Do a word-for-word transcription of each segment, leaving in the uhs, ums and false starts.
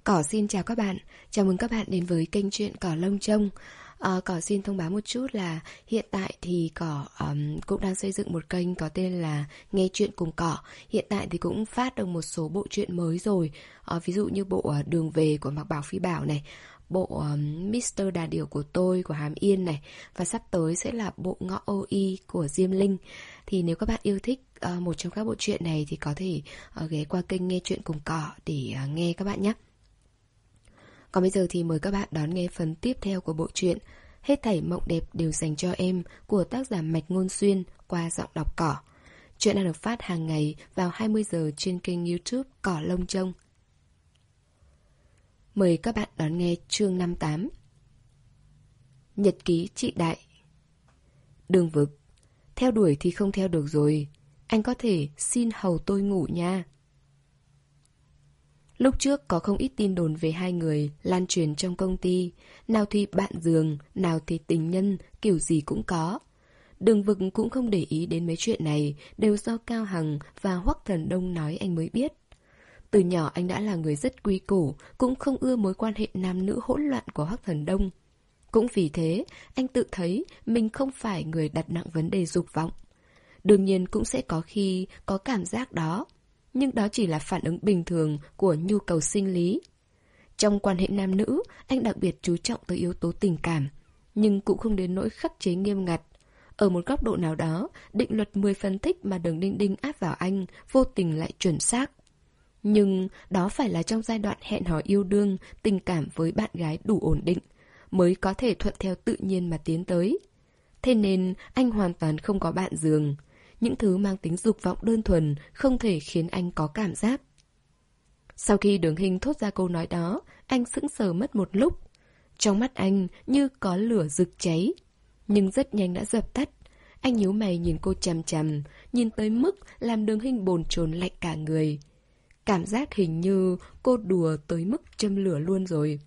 Cỏ xin chào các bạn, chào mừng các bạn đến với kênh truyện Cỏ Lông Trông. À, Cỏ xin thông báo một chút là hiện tại thì Cỏ um, cũng đang xây dựng một kênh có tên là Nghe Chuyện Cùng Cỏ. Hiện tại thì cũng phát được một số bộ truyện mới rồi, à, ví dụ như bộ uh, Đường Về của Mạc Bảo Phi Bảo này, bộ um, mít tơ Đà Điểu của tôi của Hàm Yên này, và sắp tới sẽ là bộ Ngõ Ô Y của Diêm Linh. Thì nếu các bạn yêu thích uh, một trong các bộ truyện này thì có thể uh, ghé qua kênh Nghe Chuyện Cùng Cỏ để uh, nghe các bạn nhé. Còn bây giờ thì mời các bạn đón nghe phần tiếp theo của bộ truyện Hết thảy mộng đẹp đều dành cho em của tác giả Mạch Ngôn Xuyên qua giọng đọc Cỏ. Chuyện đang được phát hàng ngày vào hai mươi giờ trên kênh YouTube Cỏ Lông Trông. Mời các bạn đón nghe chương năm mươi tám. Nhật ký chị Đại. Đường Vực: theo đuổi thì không theo được rồi, anh có thể xin hầu tôi ngủ nha. Lúc trước có không ít tin đồn về hai người lan truyền trong công ty, nào thì bạn giường, nào thì tình nhân, kiểu gì cũng có. Đường Vực cũng không để ý đến mấy chuyện này, đều do Cao Hằng và Hoắc Thần Đông nói anh mới biết. Từ nhỏ anh đã là người rất quy củ, cũng không ưa mối quan hệ nam nữ hỗn loạn của Hoắc Thần Đông. Cũng vì thế, anh tự thấy mình không phải người đặt nặng vấn đề dục vọng. Đương nhiên cũng sẽ có khi có cảm giác đó, nhưng đó chỉ là phản ứng bình thường của nhu cầu sinh lý. Trong quan hệ nam nữ, anh đặc biệt chú trọng tới yếu tố tình cảm, nhưng cũng không đến nỗi khắc chế nghiêm ngặt. Ở một góc độ nào đó, định luật mười phân tích mà Đường Đinh Đinh áp vào anh vô tình lại chuẩn xác. Nhưng đó phải là trong giai đoạn hẹn hò yêu đương, tình cảm với bạn gái đủ ổn định, mới có thể thuận theo tự nhiên mà tiến tới. Thế nên anh hoàn toàn không có bạn giường. Những thứ mang tính dục vọng đơn thuần không thể khiến anh có cảm giác. Sau khi Đường Hinh thốt ra câu nói đó, anh sững sờ mất một lúc. Trong mắt anh như có lửa rực cháy, nhưng rất nhanh đã dập tắt. Anh nhíu mày nhìn cô chằm chằm, nhìn tới mức làm Đường Hinh bồn chồn lạnh cả người. Cảm giác hình như cô đùa tới mức châm lửa luôn rồi.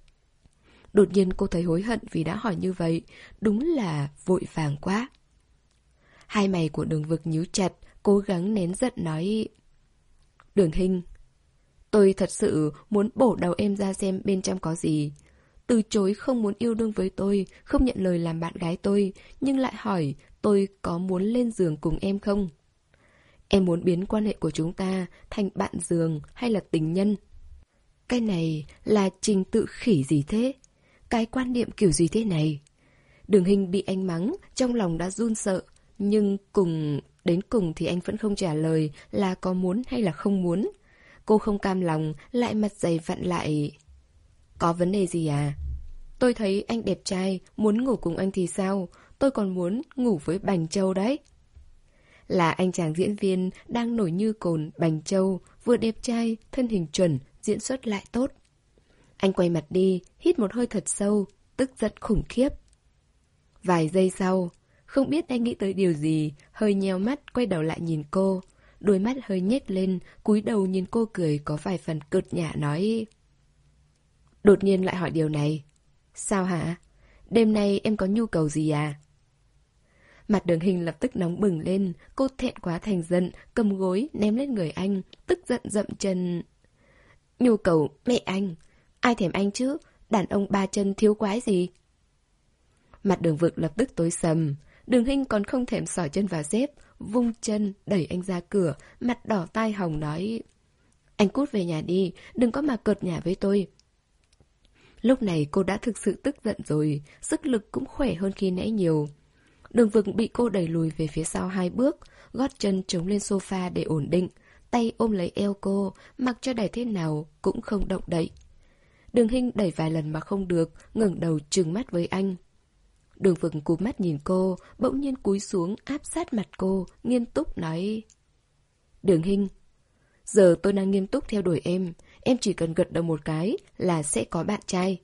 Đột nhiên cô thấy hối hận vì đã hỏi như vậy, đúng là vội vàng quá. Hai mày của Đường Vực nhíu chặt, cố gắng nén giận nói: Đường Hinh, tôi thật sự muốn bổ đầu em ra xem bên trong có gì. Từ chối không muốn yêu đương với tôi, không nhận lời làm bạn gái tôi, nhưng lại hỏi tôi có muốn lên giường cùng em không? Em muốn biến quan hệ của chúng ta thành bạn giường hay là tình nhân? Cái này là trình tự khỉ gì thế? Cái quan niệm kiểu gì thế này? Đường Hinh bị anh mắng, trong lòng đã run sợ. Nhưng cùng đến cùng thì anh vẫn không trả lời là có muốn hay là không muốn. Cô không cam lòng, lại mặt dày vặn lại: có vấn đề gì à? Tôi thấy anh đẹp trai, muốn ngủ cùng anh thì sao? Tôi còn muốn ngủ với Bành Châu đấy. Là anh chàng diễn viên đang nổi như cồn Bành Châu, vừa đẹp trai, thân hình chuẩn, diễn xuất lại tốt. Anh quay mặt đi, hít một hơi thật sâu, tức giận khủng khiếp. Vài giây sau, không biết anh nghĩ tới điều gì, hơi nheo mắt quay đầu lại nhìn cô. Đôi mắt hơi nhếch lên, cúi đầu nhìn cô cười có vài phần cợt nhả nói: đột nhiên lại hỏi điều này. Sao hả? Đêm nay em có nhu cầu gì à? Mặt Đường Hinh lập tức nóng bừng lên, cô thẹn quá thành giận, cầm gối ném lên người anh, tức giận dậm chân. Nhu cầu mẹ anh, ai thèm anh chứ, đàn ông ba chân thiếu quái gì? Mặt Đường Vực lập tức tối sầm. Đường Hinh còn không thèm xỏ chân vào dép, vung chân đẩy anh ra cửa, mặt đỏ tai hồng nói: anh cút về nhà đi, đừng có mà cợt nhả với tôi. Lúc này cô đã thực sự tức giận rồi, sức lực cũng khỏe hơn khi nãy nhiều. Đường Vực bị cô đẩy lùi về phía sau hai bước, gót chân chống lên sofa để ổn định, tay ôm lấy eo cô, mặc cho đẩy thế nào cũng không động đậy. Đường Hinh đẩy vài lần mà không được, ngẩng đầu trừng mắt với anh. Đường Vực cúp mắt nhìn cô, bỗng nhiên cúi xuống áp sát mặt cô, nghiêm túc nói: Đường Hinh, giờ tôi đang nghiêm túc theo đuổi em, em chỉ cần gật đầu một cái là sẽ có bạn trai.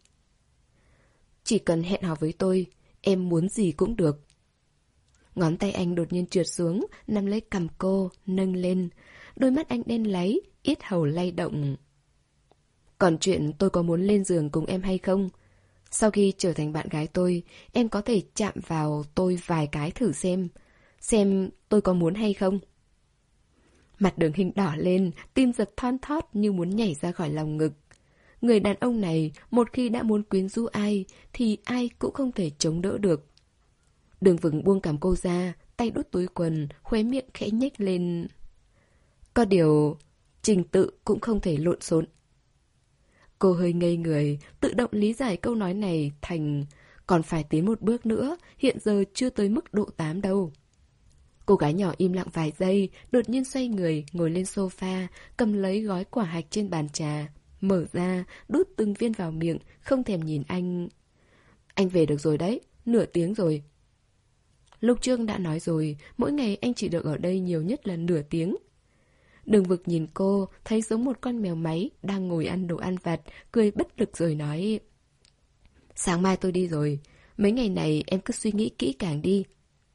Chỉ cần hẹn hò với tôi, em muốn gì cũng được. Ngón tay anh đột nhiên trượt xuống, nắm lấy cằm cô, nâng lên. Đôi mắt anh đen láy, yết hầu lay động. Còn chuyện tôi có muốn lên giường cùng em hay không? Sau khi trở thành bạn gái tôi, em có thể chạm vào tôi vài cái thử xem. Xem tôi có muốn hay không? Mặt Đường Hinh đỏ lên, tim giật thon thót như muốn nhảy ra khỏi lòng ngực. Người đàn ông này một khi đã muốn quyến rũ ai thì ai cũng không thể chống đỡ được. Đường Vực buông cằm cô ra, tay đút túi quần, khóe miệng khẽ nhếch lên. Có điều, trình tự cũng không thể lộn xộn. Cô hơi ngây người, tự động lý giải câu nói này thành còn phải tiến một bước nữa, hiện giờ chưa tới mức độ tám đâu. Cô gái nhỏ im lặng vài giây, đột nhiên xoay người, ngồi lên sofa, cầm lấy gói quả hạch trên bàn trà, mở ra, đút từng viên vào miệng, không thèm nhìn anh. Anh về được rồi đấy, nửa tiếng rồi. Lúc trước đã nói rồi, mỗi ngày anh chỉ được ở đây nhiều nhất là nửa tiếng. Đường Vực nhìn cô, thấy giống một con mèo máy đang ngồi ăn đồ ăn vặt, cười bất lực rồi nói. Sáng mai tôi đi rồi, mấy ngày này em cứ suy nghĩ kỹ càng đi.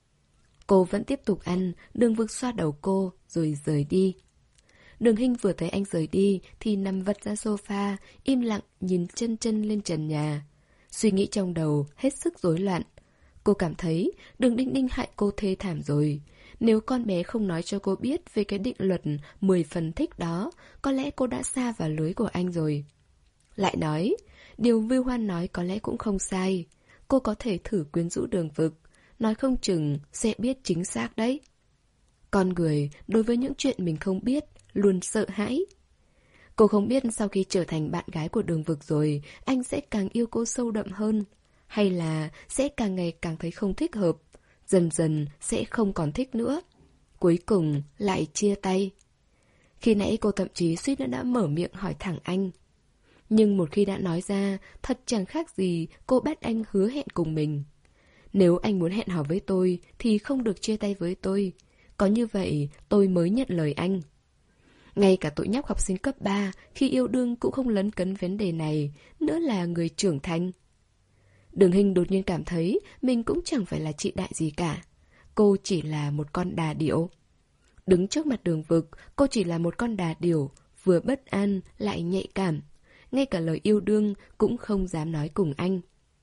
Cô vẫn tiếp tục ăn, Đường Vực xoa đầu cô, rồi rời đi. Đường Hinh vừa thấy anh rời đi, thì nằm vật ra sofa, im lặng nhìn chân chân lên trần nhà. Suy nghĩ trong đầu, hết sức rối loạn. Cô cảm thấy Đường Đinh Đinh hại cô thê thảm rồi. Nếu con bé không nói cho cô biết về cái định luật mười phần thích đó, có lẽ cô đã sa vào lưới của anh rồi. Lại nói, điều Vưu Hoan nói có lẽ cũng không sai. Cô có thể thử quyến rũ Đường Vực, nói không chừng sẽ biết chính xác đấy. Con người đối với những chuyện mình không biết luôn sợ hãi. Cô không biết sau khi trở thành bạn gái của Đường Vực rồi, anh sẽ càng yêu cô sâu đậm hơn, hay là sẽ càng ngày càng thấy không thích hợp, dần dần sẽ không còn thích nữa, cuối cùng lại chia tay. Khi nãy cô thậm chí suýt nữa đã mở miệng hỏi thẳng anh. Nhưng một khi đã nói ra, thật chẳng khác gì cô bắt anh hứa hẹn cùng mình. Nếu anh muốn hẹn hò với tôi thì không được chia tay với tôi. Có như vậy tôi mới nhận lời anh. Ngay cả tụi nhóc học sinh cấp ba khi yêu đương cũng không lấn cấn vấn đề này, nữa là người trưởng thành. Đường Hinh đột nhiên cảm thấy mình cũng chẳng phải là chị đại gì cả. Cô chỉ là một con đà điểu. Đứng trước mặt Đường Vực, cô chỉ là một con đà điểu, vừa bất an lại nhạy cảm. Ngay cả lời yêu đương cũng không dám nói cùng anh.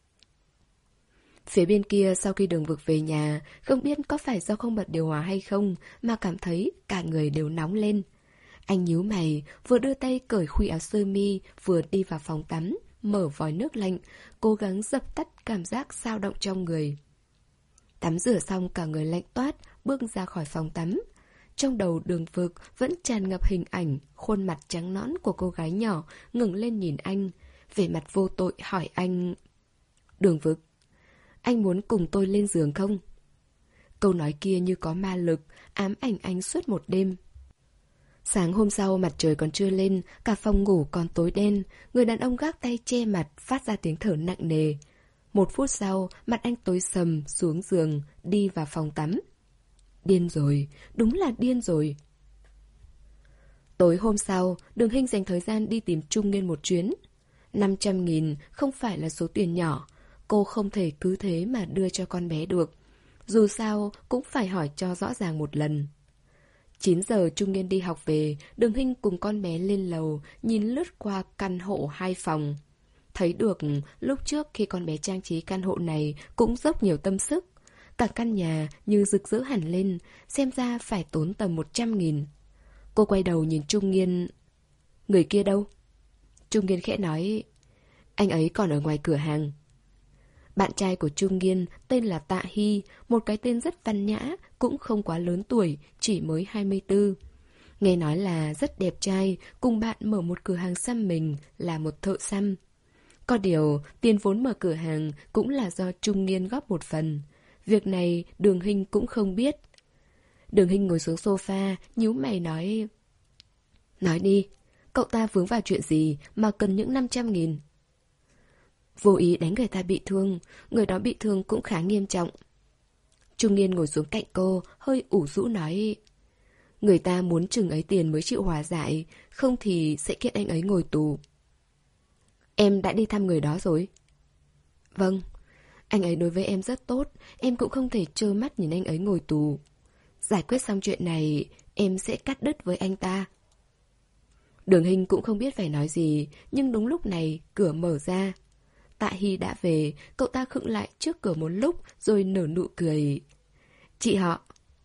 Phía bên kia sau khi Đường Vực về nhà, không biết có phải do không bật điều hòa hay không mà cảm thấy cả người đều nóng lên. Anh nhíu mày, vừa đưa tay cởi khuy áo sơ mi, vừa đi vào phòng tắm, mở vòi nước lạnh, cố gắng dập tắt cảm giác dao động trong người. Tắm rửa xong cả người lạnh toát, bước ra khỏi phòng tắm. Trong đầu Đường Vực vẫn tràn ngập hình ảnh khuôn mặt trắng nõn của cô gái nhỏ ngẩng lên nhìn anh, vẻ mặt vô tội hỏi anh. Đường Vực, anh muốn cùng tôi lên giường không? Câu nói kia như có ma lực, ám ảnh anh suốt một đêm. Sáng hôm sau mặt trời còn chưa lên, cả phòng ngủ còn tối đen, người đàn ông gác tay che mặt, phát ra tiếng thở nặng nề. Một phút sau, mặt anh tối sầm, xuống giường, đi vào phòng tắm. Điên rồi, đúng là điên rồi. Tối hôm sau, Đường Hinh dành thời gian đi tìm Trung Nghiên một chuyến. năm trăm nghìn không phải là số tiền nhỏ, cô không thể cứ thế mà đưa cho con bé được. Dù sao, cũng phải hỏi cho rõ ràng một lần. chín giờ Trung Nghiên đi học về, Đường Hinh cùng con bé lên lầu, nhìn lướt qua căn hộ hai phòng. Thấy được lúc trước khi con bé trang trí căn hộ này cũng dốc nhiều tâm sức. Cả căn nhà như rực rỡ hẳn lên, xem ra phải tốn tầm một trăm nghìn. Cô quay đầu nhìn Trung Nghiên. Người kia đâu? Trung Nghiên khẽ nói, anh ấy còn ở ngoài cửa hàng. Bạn trai của Trung Nghiên tên là Tạ Hy, một cái tên rất văn nhã, cũng không quá lớn tuổi, chỉ mới hai mươi tư. Nghe nói là rất đẹp trai, cùng bạn mở một cửa hàng xăm mình, là một thợ xăm. Có điều, tiền vốn mở cửa hàng cũng là do Trung Nghiên góp một phần. Việc này Đường Hinh cũng không biết. Đường Hinh ngồi xuống sofa, nhíu mày nói. Nói đi, cậu ta vướng vào chuyện gì mà cần những năm trăm nghìn? Vô ý đánh người ta bị thương, người đó bị thương cũng khá nghiêm trọng. Trung Nghiên ngồi xuống cạnh cô, hơi ủ rũ nói. Người ta muốn chừng ấy tiền mới chịu hòa giải, không thì sẽ kiện anh ấy ngồi tù. Em đã đi thăm người đó rồi? Vâng, anh ấy đối với em rất tốt, em cũng không thể trơ mắt nhìn anh ấy ngồi tù. Giải quyết xong chuyện này, em sẽ cắt đứt với anh ta. Đường Hinh cũng không biết phải nói gì, nhưng đúng lúc này cửa mở ra. Tạ Hy đã về, cậu ta khựng lại trước cửa một lúc rồi nở nụ cười. Chị họ.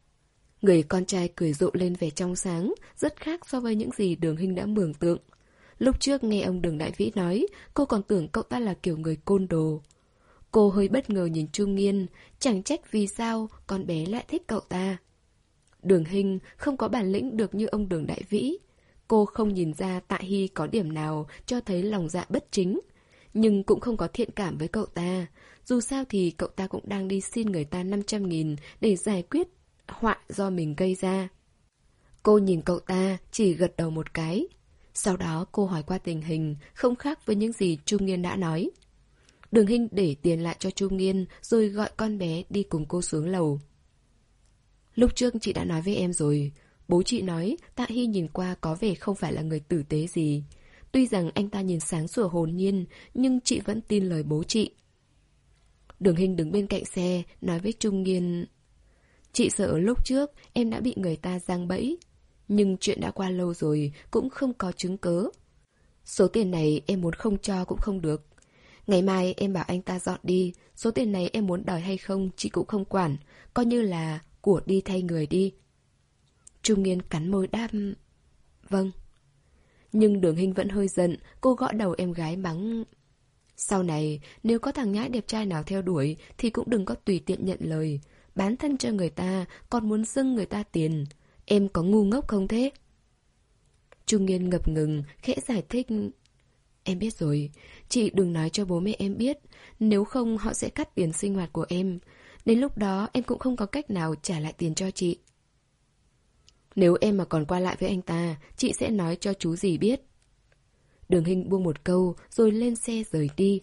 Người con trai cười rộ lên vẻ trong sáng, rất khác so với những gì Đường Hinh đã mường tượng. Lúc trước nghe ông Đường Đại Vĩ nói, cô còn tưởng cậu ta là kiểu người côn đồ. Cô hơi bất ngờ nhìn Chu Nghiên, chẳng trách vì sao con bé lại thích cậu ta. Đường Hinh không có bản lĩnh được như ông Đường Đại Vĩ. Cô không nhìn ra Tạ Hy có điểm nào cho thấy lòng dạ bất chính, nhưng cũng không có thiện cảm với cậu ta. Dù sao thì cậu ta cũng đang đi xin người ta năm trăm nghìn để giải quyết họa do mình gây ra. Cô nhìn cậu ta, chỉ gật đầu một cái. Sau đó cô hỏi qua tình hình, không khác với những gì Chu Nghiên đã nói. Đường Hinh để tiền lại cho Chu Nghiên, rồi gọi con bé đi cùng cô xuống lầu. Lúc trước chị đã nói với em rồi, bố chị nói Tạ Hy nhìn qua có vẻ không phải là người tử tế gì. Tuy rằng anh ta nhìn sáng sủa hồn nhiên, nhưng chị vẫn tin lời bố chị. Đường Hinh đứng bên cạnh xe, nói với Chu Nghiên: Chị sợ lúc trước em đã bị người ta giăng bẫy, nhưng chuyện đã qua lâu rồi, cũng không có chứng cớ. Số tiền này em muốn không cho cũng không được. Ngày mai em bảo anh ta dọn đi, số tiền này em muốn đòi hay không chị cũng không quản, coi như là của đi thay người đi. Chu Nghiên cắn môi đáp: Vâng. Nhưng Đường Hinh vẫn hơi giận, cô gõ đầu em gái mắng: Sau này, nếu có thằng nhãi đẹp trai nào theo đuổi thì cũng đừng có tùy tiện nhận lời. Bán thân cho người ta, còn muốn dâng người ta tiền. Em có ngu ngốc không thế? Chu Nghiên ngập ngừng, khẽ giải thích: Em biết rồi, chị đừng nói cho bố mẹ em biết, nếu không họ sẽ cắt tiền sinh hoạt của em. Đến lúc đó em cũng không có cách nào trả lại tiền cho chị. Nếu em mà còn qua lại với anh ta, chị sẽ nói cho chú dì biết. Đường Hinh buông một câu rồi lên xe rời đi.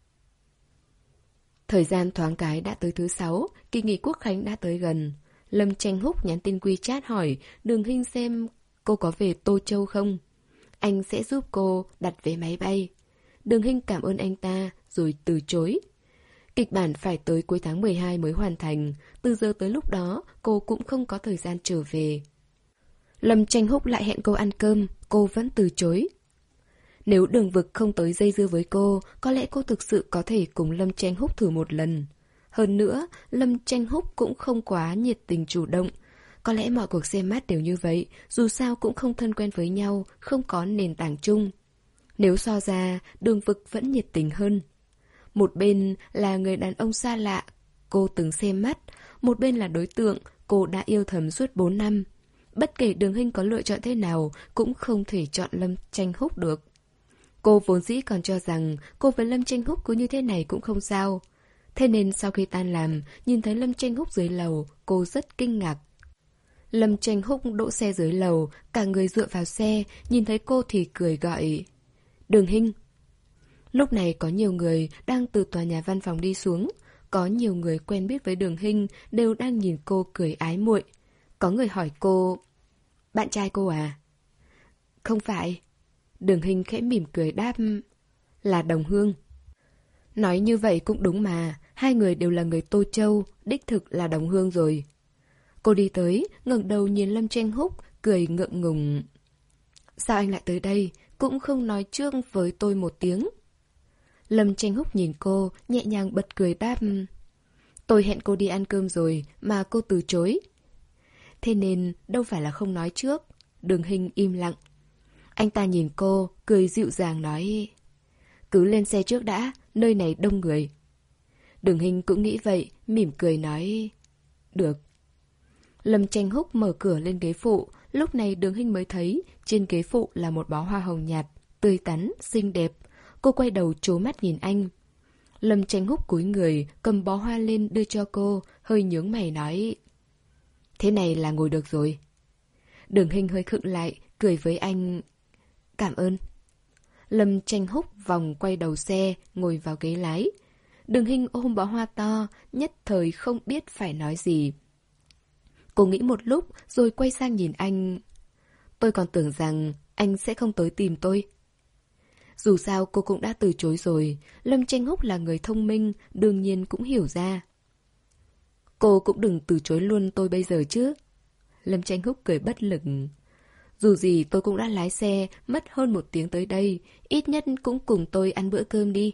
Thời gian thoáng cái đã tới thứ sáu, kỳ nghỉ Quốc khánh đã tới gần. Lâm Tranh Húc nhắn tin WeChat hỏi Đường Hinh xem cô có về Tô Châu không. Anh sẽ giúp cô đặt vé máy bay. Đường Hinh cảm ơn anh ta rồi từ chối. Kịch bản phải tới cuối tháng mười hai mới hoàn thành. Từ giờ tới lúc đó cô cũng không có thời gian trở về. Lâm Tranh Húc lại hẹn cô ăn cơm, cô vẫn từ chối. Nếu Đường Vực không tới dây dưa với cô, có lẽ cô thực sự có thể cùng Lâm Tranh Húc thử một lần. Hơn nữa, Lâm Tranh Húc cũng không quá nhiệt tình chủ động. Có lẽ mọi cuộc xem mắt đều như vậy, dù sao cũng không thân quen với nhau, không có nền tảng chung. Nếu so ra, Đường Vực vẫn nhiệt tình hơn. Một bên là người đàn ông xa lạ, cô từng xem mắt. Một bên là đối tượng, cô đã yêu thầm suốt bốn năm. Bất kể Đường Hinh có lựa chọn thế nào, cũng không thể chọn Lâm Tranh Húc được. Cô vốn dĩ còn cho rằng cô với Lâm Tranh Húc cứ như thế này cũng không sao. Thế nên sau khi tan làm, nhìn thấy Lâm Tranh Húc dưới lầu, cô rất kinh ngạc. Lâm Tranh Húc đỗ xe dưới lầu, cả người dựa vào xe, nhìn thấy cô thì cười gọi: Đường Hinh. Lúc này có nhiều người đang từ tòa nhà văn phòng đi xuống. Có nhiều người quen biết với Đường Hinh đều đang nhìn cô cười ái muội. Có người hỏi cô: Bạn trai cô à? Không phải. Đường Hinh khẽ mỉm cười đáp: Là đồng hương. Nói như vậy cũng đúng mà, hai người đều là người Tô Châu, đích thực là đồng hương rồi. Cô đi tới, ngẩng đầu nhìn Lâm Tranh Húc, cười ngượng ngùng: Sao anh lại tới đây, cũng không nói trước với tôi một tiếng. Lâm Tranh Húc nhìn cô, nhẹ nhàng bật cười đáp: Tôi hẹn cô đi ăn cơm rồi, mà cô từ chối. Thế nên đâu phải là không nói trước. Đường Hinh im lặng. Anh ta nhìn cô, cười dịu dàng nói: Cứ lên xe trước đã, nơi này đông người. Đường Hinh cũng nghĩ vậy, mỉm cười nói: Được. Lâm Tranh Húc mở cửa lên ghế phụ. Lúc này Đường Hinh mới thấy trên ghế phụ là một bó hoa hồng nhạt, tươi tắn, xinh đẹp. Cô quay đầu trố mắt nhìn anh. Lâm Tranh Húc cúi người, cầm bó hoa lên đưa cho cô, hơi nhướng mày nói: Thế này là ngồi được rồi. Đường Hinh hơi khựng lại, cười với anh: Cảm ơn. Lâm Tranh Húc vòng quay đầu xe, ngồi vào ghế lái. Đường Hinh ôm bó hoa to, nhất thời không biết phải nói gì. Cô nghĩ một lúc rồi quay sang nhìn anh. Tôi còn tưởng rằng anh sẽ không tới tìm tôi. Dù sao cô cũng đã từ chối rồi. Lâm Tranh Húc là người thông minh, đương nhiên cũng hiểu ra. Cô cũng đừng từ chối luôn tôi bây giờ chứ. Lâm Tranh Húc cười bất lực. Dù gì tôi cũng đã lái xe, mất hơn một tiếng tới đây. Ít nhất cũng cùng tôi ăn bữa cơm đi.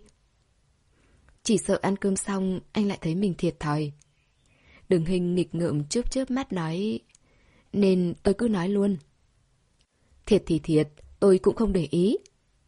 Chỉ sợ ăn cơm xong anh lại thấy mình thiệt thòi. Đường Hinh nghịch ngợm chớp chớp mắt nói: Nên tôi cứ nói luôn. Thiệt thì thiệt, tôi cũng không để ý.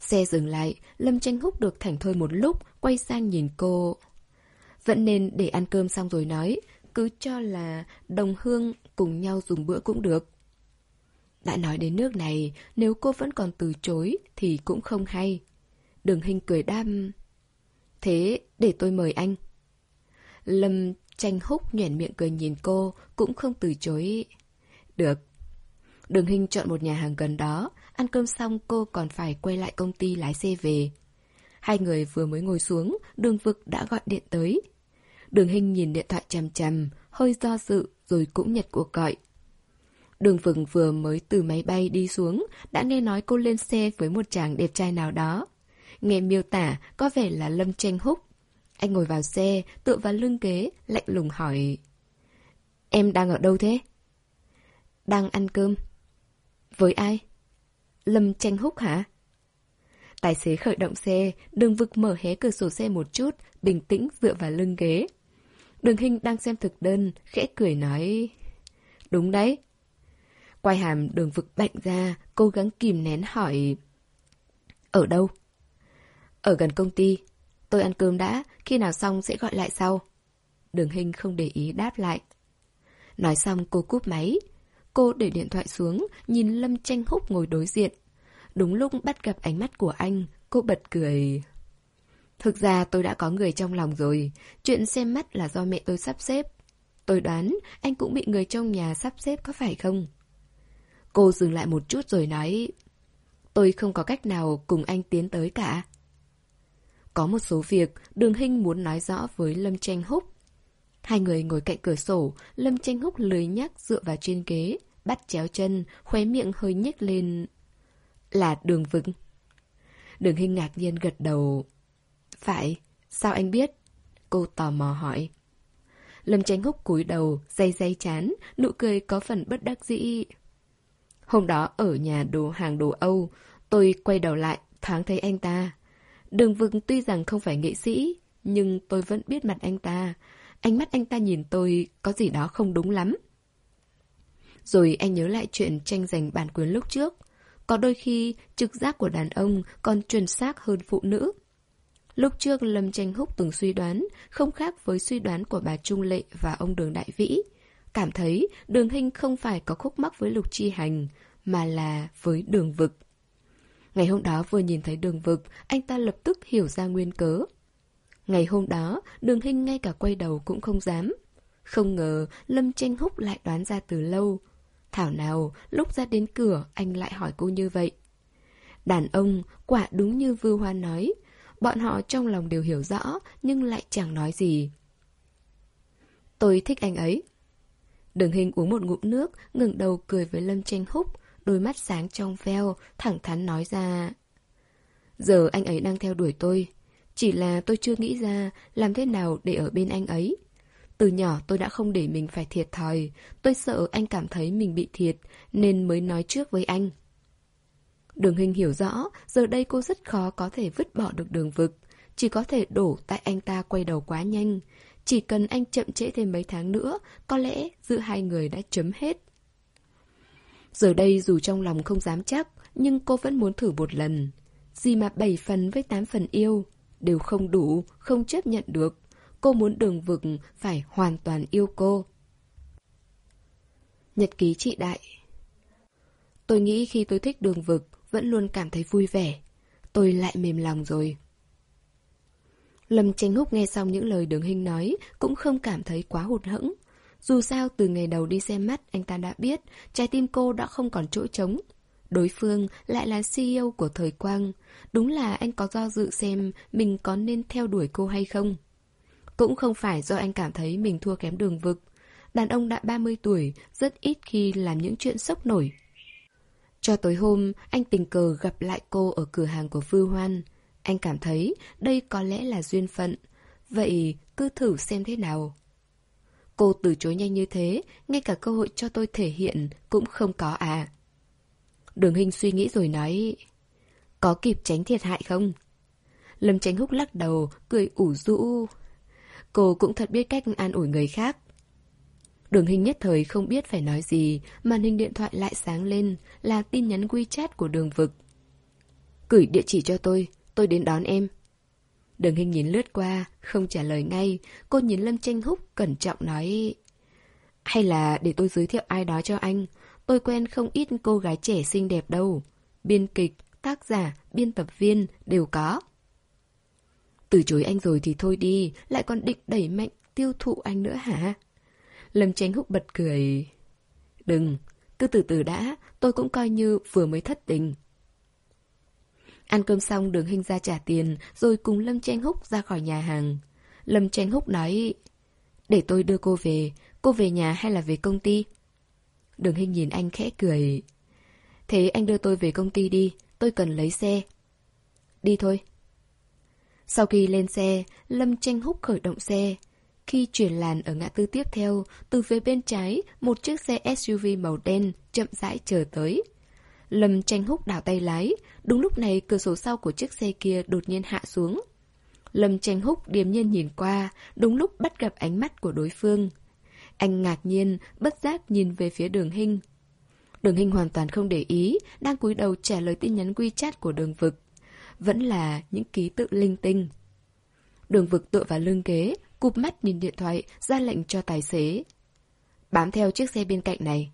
Xe dừng lại, Lâm Tranh Húc được thảnh thơi một lúc, quay sang nhìn cô. Vẫn nên để ăn cơm xong rồi nói, cứ cho là đồng hương cùng nhau dùng bữa cũng được. Đã nói đến nước này, nếu cô vẫn còn từ chối thì cũng không hay. Đường Hinh cười đam. Thế để tôi mời anh. Lâm Tranh Húc nhoẻn miệng cười nhìn cô, cũng không từ chối. Được. Đường Hinh chọn một nhà hàng gần đó, ăn cơm xong cô còn phải quay lại công ty lái xe về. Hai người vừa mới ngồi xuống, Đường Vực đã gọi điện tới. Đường Hinh nhìn điện thoại chằm chằm, hơi do dự rồi cũng nhật cuộc gọi. Đường Vực vừa mới từ máy bay đi xuống, đã nghe nói cô lên xe với một chàng đẹp trai nào đó. Nghe miêu tả có vẻ là Lâm Tranh Húc. Anh ngồi vào xe, tựa vào lưng ghế, lạnh lùng hỏi. Em đang ở đâu thế? Đang ăn cơm. Với ai? Lâm Tranh Húc hả? Tài xế khởi động xe, Đường Vực mở hé cửa sổ xe một chút, bình tĩnh dựa vào lưng ghế. Đường Hinh đang xem thực đơn, khẽ cười nói. Đúng đấy. Quai hàm Đường Vực bạnh ra, cố gắng kìm nén hỏi. Ở đâu? Ở gần công ty. Tôi ăn cơm đã, khi nào xong sẽ gọi lại sau. Đường Hinh không để ý đáp lại. Nói xong cô cúp máy. Cô để điện thoại xuống, nhìn Lâm Tranh Húc ngồi đối diện. Đúng lúc bắt gặp ánh mắt của anh, cô bật cười. Thực ra tôi đã có người trong lòng rồi, chuyện xem mắt là do mẹ tôi sắp xếp. Tôi đoán anh cũng bị người trong nhà sắp xếp có phải không? Cô dừng lại một chút rồi nói. Tôi không có cách nào cùng anh tiến tới cả. Có một số việc Đường Hinh muốn nói rõ với Lâm Tranh Húc. Hai người ngồi cạnh cửa sổ, Lâm Tranh Húc lười nhác dựa vào trên ghế, bắt chéo chân, khóe miệng hơi nhếch lên. Là Đường Vực. Đường Hinh ngạc nhiên gật đầu. Phải, sao anh biết? Cô tò mò hỏi. Lâm Tranh Húc cúi đầu, day day chán, nụ cười có phần bất đắc dĩ. Hôm đó ở nhà đồ hàng đồ Âu, tôi quay đầu lại, thoáng thấy anh ta. Đường Vực tuy rằng không phải nghệ sĩ, nhưng tôi vẫn biết mặt anh ta. Ánh mắt anh ta nhìn tôi có gì đó không đúng lắm. Rồi anh nhớ lại chuyện tranh giành bản quyền lúc trước. Có đôi khi trực giác của đàn ông còn chuẩn xác hơn phụ nữ. Lúc trước Lâm Tranh Húc từng suy đoán, không khác với suy đoán của bà Trung Lệ và ông Đường Đại Vĩ. Cảm thấy Đường Hinh không phải có khúc mắc với Lục Chi Hành, mà là với Đường Vực. Ngày hôm đó vừa nhìn thấy Đường Vực, anh ta lập tức hiểu ra nguyên cớ. Ngày hôm đó, Đường Hinh ngay cả quay đầu cũng không dám. Không ngờ Lâm Tranh Húc lại đoán ra từ lâu. Thảo nào, lúc ra đến cửa, anh lại hỏi cô như vậy. Đàn ông, quả đúng như Vưu Hoa nói. Bọn họ trong lòng đều hiểu rõ, nhưng lại chẳng nói gì. Tôi thích anh ấy. Đường Hinh uống một ngụm nước, ngẩng đầu cười với Lâm Tranh Húc, đôi mắt sáng trong veo, thẳng thắn nói ra. Giờ anh ấy đang theo đuổi tôi. Chỉ là tôi chưa nghĩ ra làm thế nào để ở bên anh ấy. Từ nhỏ tôi đã không để mình phải thiệt thòi. Tôi sợ anh cảm thấy mình bị thiệt, nên mới nói trước với anh. Đường Hinh hiểu rõ, giờ đây cô rất khó có thể vứt bỏ được Đường Vực. Chỉ có thể đổ tại anh ta quay đầu quá nhanh. Chỉ cần anh chậm trễ thêm mấy tháng nữa, có lẽ giữa hai người đã chấm hết. Giờ đây dù trong lòng không dám chắc, nhưng cô vẫn muốn thử một lần. Gì mà bảy phần với tám phần yêu đều không đủ, không chấp nhận được. Cô muốn Đường Vực phải hoàn toàn yêu cô. Nhật ký chị Đại. Tôi nghĩ khi tôi thích Đường Vực vẫn luôn cảm thấy vui vẻ. Tôi lại mềm lòng rồi. Lâm Tranh Húc nghe xong những lời Đường Hinh nói cũng không cảm thấy quá hụt hẫng. Dù sao từ ngày đầu đi xem mắt anh ta đã biết trái tim cô đã không còn chỗ trống. Đối phương lại là xê e ô của Thời Quang. Đúng là anh có do dự xem mình có nên theo đuổi cô hay không. Cũng không phải do anh cảm thấy mình thua kém Đường Vực. Đàn ông đã ba mươi tuổi rất ít khi làm những chuyện sốc nổi. Cho tối hôm, anh tình cờ gặp lại cô ở cửa hàng của Vưu Hoan. Anh cảm thấy đây có lẽ là duyên phận. Vậy cứ thử xem thế nào. Cô từ chối nhanh như thế, ngay cả cơ hội cho tôi thể hiện cũng không có à. Đường Hinh suy nghĩ rồi nói. Có kịp tránh thiệt hại không? Lâm Tranh Húc lắc đầu, cười ủ rũ. Cô cũng thật biết cách an ủi người khác. Đường Hinh nhất thời không biết phải nói gì, màn hình điện thoại lại sáng lên, là tin nhắn WeChat của Đường Vực. Gửi địa chỉ cho tôi, tôi đến đón em. Đường Hinh nhìn lướt qua, không trả lời ngay. Cô nhìn Lâm Tranh Húc cẩn trọng nói: hay là để tôi giới thiệu ai đó cho anh. Tôi quen không ít cô gái trẻ xinh đẹp đâu. Biên kịch, tác giả, biên tập viên đều có. Từ chối anh rồi thì thôi đi, lại còn định đẩy mạnh tiêu thụ anh nữa hả? Lâm Tranh Húc bật cười. Đừng, cứ từ từ đã, tôi cũng coi như vừa mới thất tình. Ăn cơm xong, Đường Hinh ra trả tiền, rồi cùng Lâm Tranh Húc ra khỏi nhà hàng. Lâm Tranh Húc nói: để tôi đưa cô về, cô về nhà hay là về công ty? Đường Hinh nhìn anh khẽ cười. Thế anh đưa tôi về công ty đi, tôi cần lấy xe. Đi thôi. Sau khi lên xe, Lâm Tranh Húc khởi động xe. Khi chuyển làn ở ngã tư tiếp theo, từ phía bên trái, một chiếc xe ét u vê màu đen chậm rãi chờ tới. Lâm Tranh Húc đảo tay lái, đúng lúc này cửa sổ sau của chiếc xe kia đột nhiên hạ xuống. Lâm Tranh Húc điềm nhiên nhìn qua, đúng lúc bắt gặp ánh mắt của đối phương. Anh ngạc nhiên, bất giác nhìn về phía Đường Hinh. Đường Hinh hoàn toàn không để ý, đang cúi đầu trả lời tin nhắn WeChat của Đường Vực. Vẫn là những ký tự linh tinh. Đường Vực tựa vào lưng ghế, cụp mắt nhìn điện thoại, ra lệnh cho tài xế: bám theo chiếc xe bên cạnh này.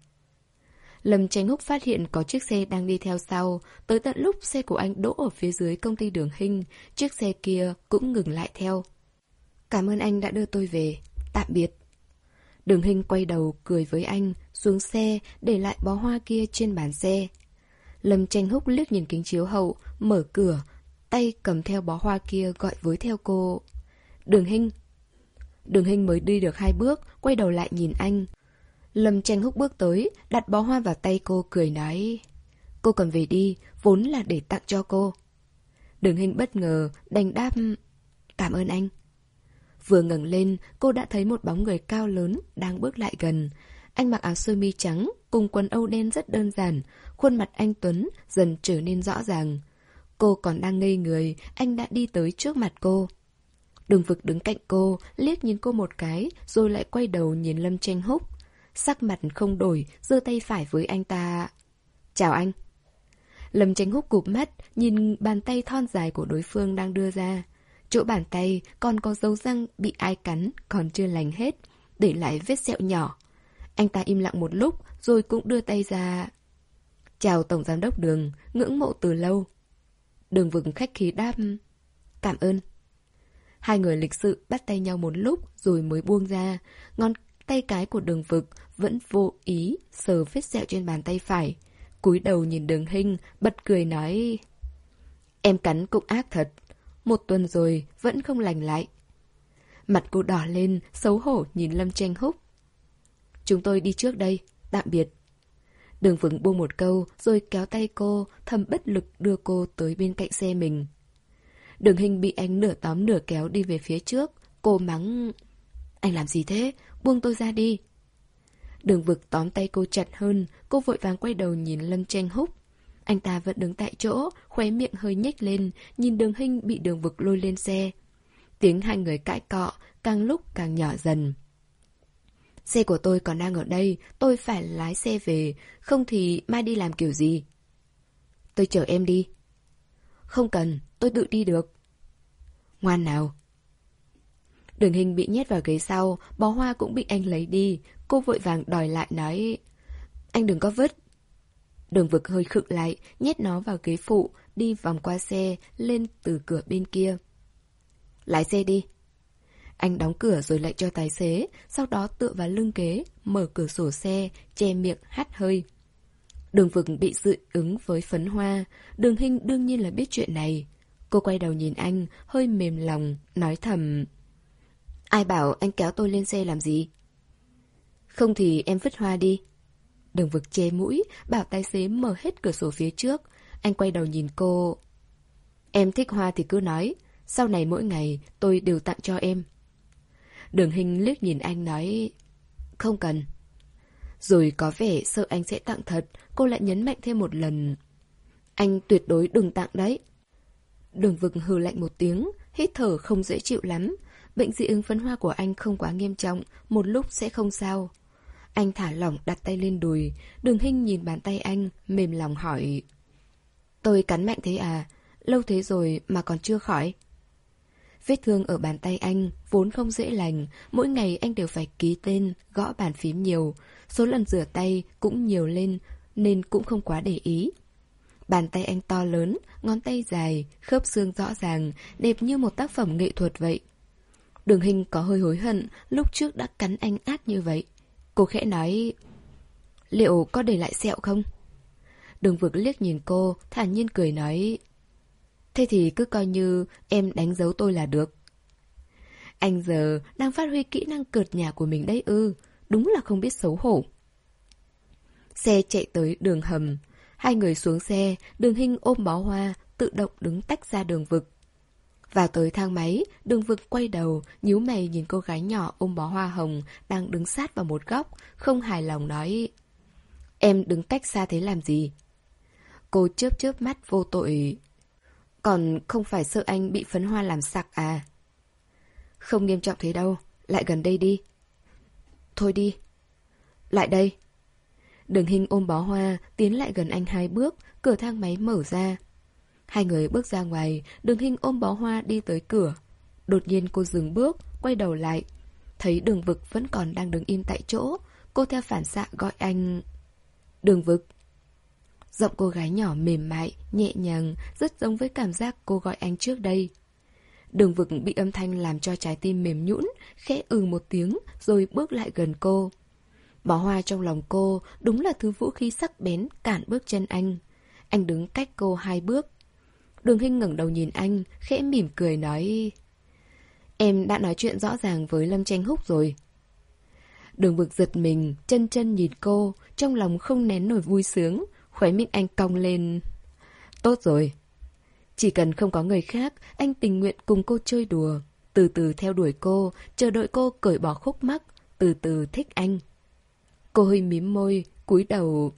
Lâm Tranh Húc phát hiện có chiếc xe đang đi theo sau, tới tận lúc xe của anh đỗ ở phía dưới công ty Đường Hinh, chiếc xe kia cũng ngừng lại theo. Cảm ơn anh đã đưa tôi về, tạm biệt. Đường Hinh quay đầu cười với anh, xuống xe, để lại bó hoa kia trên bàn xe. Lâm Tranh Húc liếc nhìn kính chiếu hậu, mở cửa, tay cầm theo bó hoa kia gọi với theo cô: Đường Hinh. Đường Hinh mới đi được hai bước, quay đầu lại nhìn anh. Lâm Tranh Húc bước tới, đặt bó hoa vào tay cô, cười nói: cô cầm về đi, vốn là để tặng cho cô. Đường Hinh bất ngờ, đành đáp: cảm ơn anh. Vừa ngẩng lên, cô đã thấy một bóng người cao lớn đang bước lại gần. Anh mặc áo sơ mi trắng cùng quần âu đen rất đơn giản, khuôn mặt anh tuấn dần trở nên rõ ràng. Cô còn đang ngây người, anh đã đi tới trước mặt cô. Đường Vực đứng cạnh cô, liếc nhìn cô một cái, rồi lại quay đầu nhìn Lâm Tranh Húc. Sắc mặt không đổi, giơ tay phải với anh ta: chào anh. Lâm Tranh Húc cụp mắt, nhìn bàn tay thon dài của đối phương đang đưa ra. Chỗ bàn tay còn có dấu răng bị ai cắn, còn chưa lành hết, để lại vết sẹo nhỏ. Anh ta im lặng một lúc, rồi cũng đưa tay ra: chào Tổng Giám đốc Đường, ngưỡng mộ từ lâu. Đường Vực khách khí đáp: cảm ơn. Hai người lịch sự bắt tay nhau một lúc rồi mới buông ra. Ngón tay cái của Đường Vực vẫn vô ý sờ vết sẹo trên bàn tay phải. Cúi đầu nhìn Đường Hinh, bật cười nói: em cắn cũng ác thật. Một tuần rồi vẫn không lành lại. Mặt cô đỏ lên, xấu hổ nhìn Lâm Tranh Húc. Chúng tôi đi trước đây, tạm biệt. Đường Vực buông một câu rồi kéo tay cô, thầm bất lực đưa cô tới bên cạnh xe mình. Đường Hinh bị anh nửa tóm nửa kéo đi về phía trước. Cô mắng: anh làm gì thế? Buông tôi ra đi. Đường Vực tóm tay cô chặt hơn. Cô vội vàng quay đầu nhìn Lâm Tranh Húc. Anh ta vẫn đứng tại chỗ, khóe miệng hơi nhếch lên, nhìn Đường Hinh bị Đường Vực lôi lên xe. Tiếng hai người cãi cọ càng lúc càng nhỏ dần. Xe của tôi còn đang ở đây, tôi phải lái xe về, không thì mai đi làm kiểu gì? Tôi chở em đi. Không cần, tôi tự đi được. Ngoan nào. Đường Hinh bị nhét vào ghế sau, bó hoa cũng bị anh lấy đi. Cô vội vàng đòi lại nói: anh đừng có vứt. Đường Vực hơi khựng lại, nhét nó vào ghế phụ, đi vòng qua xe, lên từ cửa bên kia. Lái xe đi. Anh đóng cửa rồi lại cho tài xế, sau đó tựa vào lưng ghế, mở cửa sổ xe, che miệng hắt hơi. Đường Vực bị dị ứng với phấn hoa. Đường Hinh đương nhiên là biết chuyện này. Cô quay đầu nhìn anh, hơi mềm lòng, nói thầm: ai bảo anh kéo tôi lên xe làm gì? Không thì em vứt hoa đi. Đường Vực che mũi, bảo tài xế mở hết cửa sổ phía trước. Anh quay đầu nhìn cô: em thích hoa thì cứ nói, sau này mỗi ngày tôi đều tặng cho em. Đường Hinh liếc nhìn anh nói: không cần. Rồi có vẻ sợ anh sẽ tặng thật, cô lại nhấn mạnh thêm một lần: anh tuyệt đối đừng tặng đấy. Đường Vực hừ lạnh một tiếng, hít thở không dễ chịu lắm. Bệnh dị ứng phấn hoa của anh không quá nghiêm trọng, một lúc sẽ không sao. Anh thả lỏng đặt tay lên đùi. Đường Hinh nhìn bàn tay anh, mềm lòng hỏi: tôi cắn mạnh thế à? lâu thế rồi mà còn chưa khỏi. Vết thương ở bàn tay anh vốn không dễ lành, mỗi ngày anh đều phải ký tên, gõ bàn phím nhiều, số lần rửa tay cũng nhiều lên nên cũng không quá để ý. Bàn tay anh to lớn, ngón tay dài, khớp xương rõ ràng, đẹp như một tác phẩm nghệ thuật vậy. Đường Hinh có hơi hối hận lúc trước đã cắn anh ác như vậy. Cô khẽ nói, liệu có để lại sẹo không? Đường Vực liếc nhìn cô, thản nhiên cười nói, thế thì cứ coi như em đánh dấu tôi là được. Anh giờ đang phát huy kỹ năng cợt nhả của mình đấy ư, đúng là không biết xấu hổ. Xe chạy tới đường hầm. Hai người xuống xe, Đường Hinh ôm bó hoa, tự động đứng tách ra Đường Vực. Vào tới thang máy, Đường Vực quay đầu, nhíu mày nhìn cô gái nhỏ ôm bó hoa hồng đang đứng sát vào một góc, không hài lòng nói, em đứng cách xa thế làm gì? Cô chớp chớp mắt vô tội, còn không phải sợ anh bị phấn hoa làm sặc à? Không nghiêm trọng thế đâu, lại gần đây đi. Thôi đi. Lại đây. Đường Hinh ôm bó hoa, tiến lại gần anh hai bước, cửa thang máy mở ra. Hai người bước ra ngoài, Đường Hinh ôm bó hoa đi tới cửa. Đột nhiên cô dừng bước, quay đầu lại. Thấy Đường Vực vẫn còn đang đứng im tại chỗ, cô theo phản xạ gọi anh. Đường Vực. Giọng cô gái nhỏ mềm mại, nhẹ nhàng, rất giống với cảm giác cô gọi anh trước đây. Đường Vực bị âm thanh làm cho trái tim mềm nhũn, khẽ ừ một tiếng rồi bước lại gần cô. Bó hoa trong lòng cô đúng là thứ vũ khí sắc bén cản bước chân anh. Anh đứng cách cô hai bước. Đường Hinh ngẩng đầu nhìn anh, khẽ mỉm cười nói, em đã nói chuyện rõ ràng với Lâm Tranh Húc rồi. Đường Vực giật mình, chân chân nhìn cô, trong lòng không nén nổi vui sướng, khóe miệng anh cong lên. Tốt rồi. Chỉ cần không có người khác, anh tình nguyện cùng cô chơi đùa, từ từ theo đuổi cô, chờ đợi cô cởi bỏ khúc mắc, từ từ thích anh. Cô hơi mím môi, cúi đầu.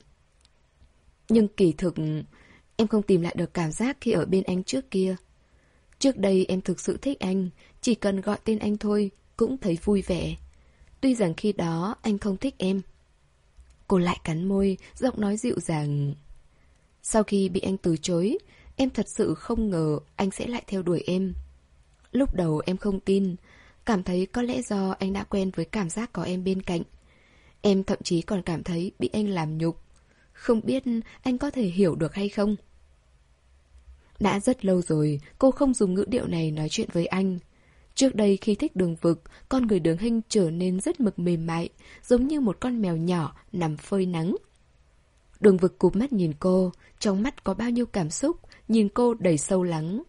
Nhưng kỳ thực, em không tìm lại được cảm giác khi ở bên anh trước kia. Trước đây em thực sự thích anh, chỉ cần gọi tên anh thôi, cũng thấy vui vẻ. Tuy rằng khi đó anh không thích em. Cô lại cắn môi, giọng nói dịu dàng. Sau khi bị anh từ chối, em thật sự không ngờ anh sẽ lại theo đuổi em. Lúc đầu em không tin, cảm thấy có lẽ do anh đã quen với cảm giác có em bên cạnh. Em thậm chí còn cảm thấy bị anh làm nhục. Không biết anh có thể hiểu được hay không? Đã rất lâu rồi, cô không dùng ngữ điệu này nói chuyện với anh. Trước đây khi thích Đường Vực, con người Đường Hinh trở nên rất mực mềm mại, giống như một con mèo nhỏ nằm phơi nắng. Đường Vực cụp mắt nhìn cô, trong mắt có bao nhiêu cảm xúc, nhìn cô đầy sâu lắng.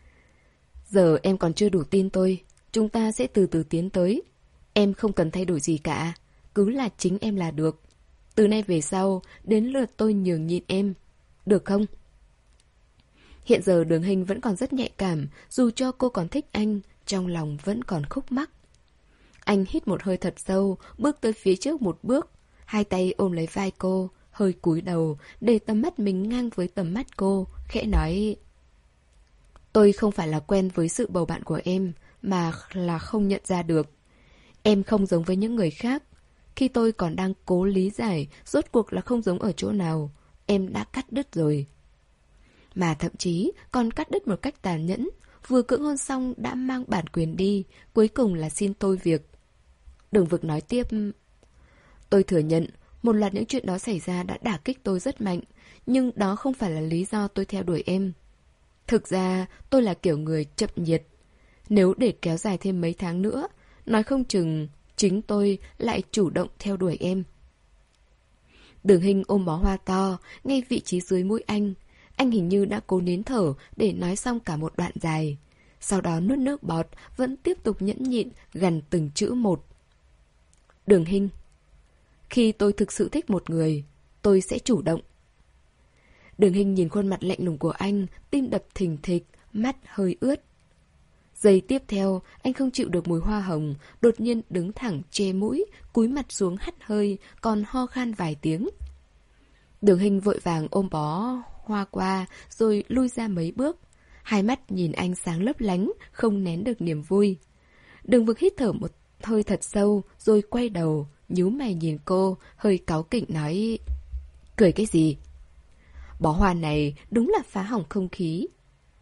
Giờ em còn chưa đủ tin tôi, chúng ta sẽ từ từ tiến tới. Em không cần thay đổi gì cả, cứ là chính em là được. Từ nay về sau, đến lượt tôi nhường nhịn em. Được không? Hiện giờ Đường Hinh vẫn còn rất nhạy cảm, dù cho cô còn thích anh, trong lòng vẫn còn khúc mắc. Anh hít một hơi thật sâu, bước tới phía trước một bước, hai tay ôm lấy vai cô, hơi cúi đầu, để tầm mắt mình ngang với tầm mắt cô, khẽ nói. Tôi không phải là quen với sự bầu bạn của em, mà là không nhận ra được. Em không giống với những người khác. Khi tôi còn đang cố lý giải, rốt cuộc là không giống ở chỗ nào, em đã cắt đứt rồi. Mà thậm chí còn cắt đứt một cách tàn nhẫn, vừa cưỡng hôn xong đã mang bản quyền đi, cuối cùng là xin tôi việc. Đường Vực nói tiếp. Tôi thừa nhận, một loạt những chuyện đó xảy ra đã đả kích tôi rất mạnh, nhưng đó không phải là lý do tôi theo đuổi em. Thực ra, tôi là kiểu người chậm nhiệt. Nếu để kéo dài thêm mấy tháng nữa, nói không chừng chính tôi lại chủ động theo đuổi em. Đường Hinh ôm bó hoa to, ngay vị trí dưới mũi anh. Anh hình như đã cố nín thở để nói xong cả một đoạn dài. Sau đó nuốt nước bọt, vẫn tiếp tục nhẫn nhịn, gằn từng chữ một. Đường Hinh, khi tôi thực sự thích một người, tôi sẽ chủ động. Đường Hinh nhìn khuôn mặt lạnh lùng của anh, tim đập thình thịch, mắt hơi ướt. Giây tiếp theo, anh không chịu được mùi hoa hồng, đột nhiên đứng thẳng che mũi, cúi mặt xuống hắt hơi, còn ho khan vài tiếng. Đường Hinh vội vàng ôm bó hoa qua, rồi lui ra mấy bước. Hai mắt nhìn anh sáng lấp lánh, không nén được niềm vui. Đường Vực hít thở một hơi thật sâu, rồi quay đầu, nhíu mày nhìn cô, hơi cáu kỉnh nói. Cười cái gì? Bó hoa này đúng là phá hỏng không khí.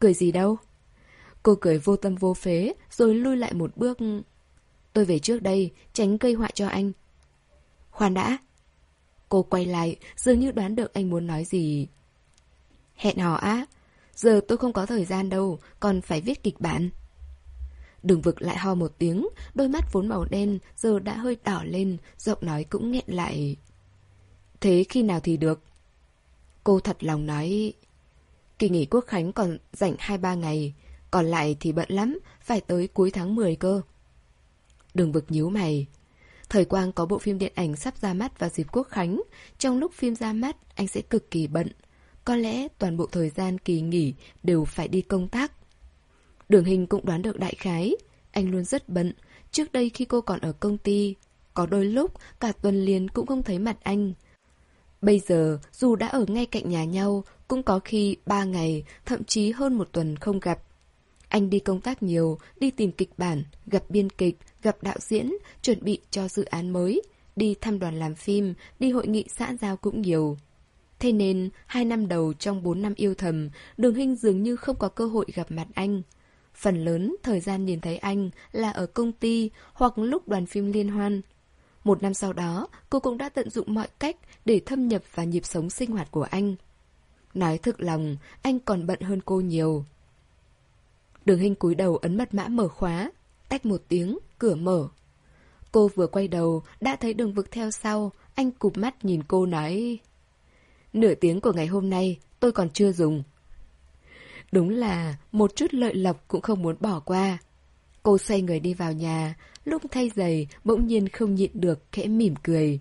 Cười gì đâu? Cô cười vô tâm vô phế, rồi lui lại một bước. Tôi về trước đây, tránh gây họa cho anh. Khoan đã. Cô quay lại, dường như đoán được anh muốn nói gì. Hẹn hò á? Giờ tôi không có thời gian đâu, còn phải viết kịch bản. Đường Vực lại ho một tiếng, đôi mắt vốn màu đen giờ đã hơi đỏ lên, giọng nói cũng nghẹn lại. Thế khi nào thì được? Cô thật lòng nói. Kỳ nghỉ Quốc khánh còn rảnh hai ba ngày, còn lại thì bận lắm, phải tới cuối tháng mười cơ. Đường Vực nhíu mày. Thời Quang có bộ phim điện ảnh sắp ra mắt vào dịp Quốc khánh, trong lúc phim ra mắt anh sẽ cực kỳ bận. Có lẽ toàn bộ thời gian kỳ nghỉ đều phải đi công tác. Đường Hình cũng đoán được đại khái, anh luôn rất bận. Trước đây khi cô còn ở công ty, có đôi lúc cả tuần liền cũng không thấy mặt anh. Bây giờ dù đã ở ngay cạnh nhà nhau, cũng có khi ba ngày, thậm chí hơn một tuần không gặp. Anh đi công tác nhiều, đi tìm kịch bản, gặp biên kịch, gặp đạo diễn, chuẩn bị cho dự án mới, đi thăm đoàn làm phim, đi hội nghị xã giao cũng nhiều. Thế nên, hai năm đầu trong bốn năm yêu thầm, Đường Hinh dường như không có cơ hội gặp mặt anh. Phần lớn thời gian nhìn thấy anh là ở công ty hoặc lúc đoàn phim liên hoan. Một năm sau đó, cô cũng đã tận dụng mọi cách để thâm nhập vào nhịp sống sinh hoạt của anh. Nói thực lòng, anh còn bận hơn cô nhiều. Đường Hinh cúi đầu ấn mật mã mở khóa, tách một tiếng, cửa mở. Cô vừa quay đầu, đã thấy Đường Vực theo sau, anh cụp mắt nhìn cô nói: Nửa tiếng của ngày hôm nay, tôi còn chưa dùng. Đúng là một chút lợi lộc cũng không muốn bỏ qua. Cô xoay người đi vào nhà, lúc thay giày bỗng nhiên không nhịn được khẽ mỉm cười.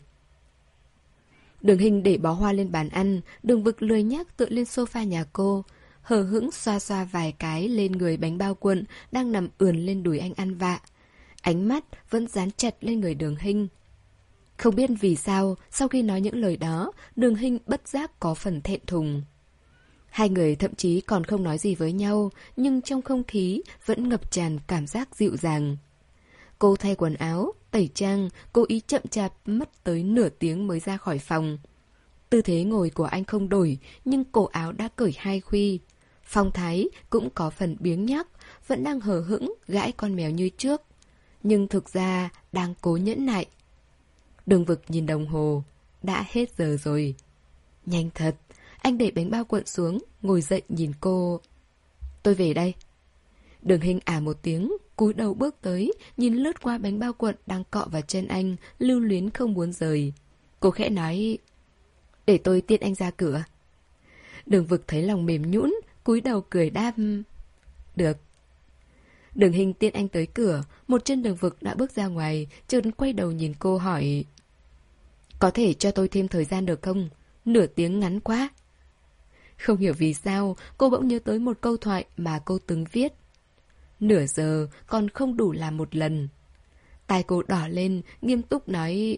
Đường Hinh để bó hoa lên bàn ăn, Đường Vực lười nhác tựa lên sofa nhà cô, hờ hững xoa xoa vài cái lên người bánh bao cuộn đang nằm ườn lên đùi anh ăn vạ. Ánh mắt vẫn dán chặt lên người Đường Hinh. Không biết vì sao, sau khi nói những lời đó, Đường Hinh bất giác có phần thẹn thùng. Hai người thậm chí còn không nói gì với nhau, nhưng trong không khí vẫn ngập tràn cảm giác dịu dàng. Cô thay quần áo, tẩy trang, cố ý chậm chạp mất tới nửa tiếng mới ra khỏi phòng. Tư thế ngồi của anh không đổi, nhưng cổ áo đã cởi hai khuy. Phong thái cũng có phần biếng nhác, vẫn đang hờ hững gãi con mèo như trước. Nhưng thực ra đang cố nhẫn nại. Đường Vực nhìn đồng hồ, đã hết giờ rồi. Nhanh thật. Anh để bánh bao cuộn xuống, ngồi dậy nhìn cô. Tôi về đây. Đường Hinh ả một tiếng, cúi đầu bước tới, nhìn lướt qua bánh bao cuộn đang cọ vào chân anh, lưu luyến không muốn rời. Cô khẽ nói: Để tôi tiễn anh ra cửa. Đường Vực thấy lòng mềm nhũn, cúi đầu cười đáp: Được. Đường Hinh tiễn anh tới cửa, một chân Đường Vực đã bước ra ngoài, chợt quay đầu nhìn cô hỏi: Có thể cho tôi thêm thời gian được không? Nửa tiếng ngắn quá. Không hiểu vì sao, cô bỗng nhớ tới một câu thoại mà cô từng viết. Nửa giờ còn không đủ làm một lần. Tai cô đỏ lên, nghiêm túc nói: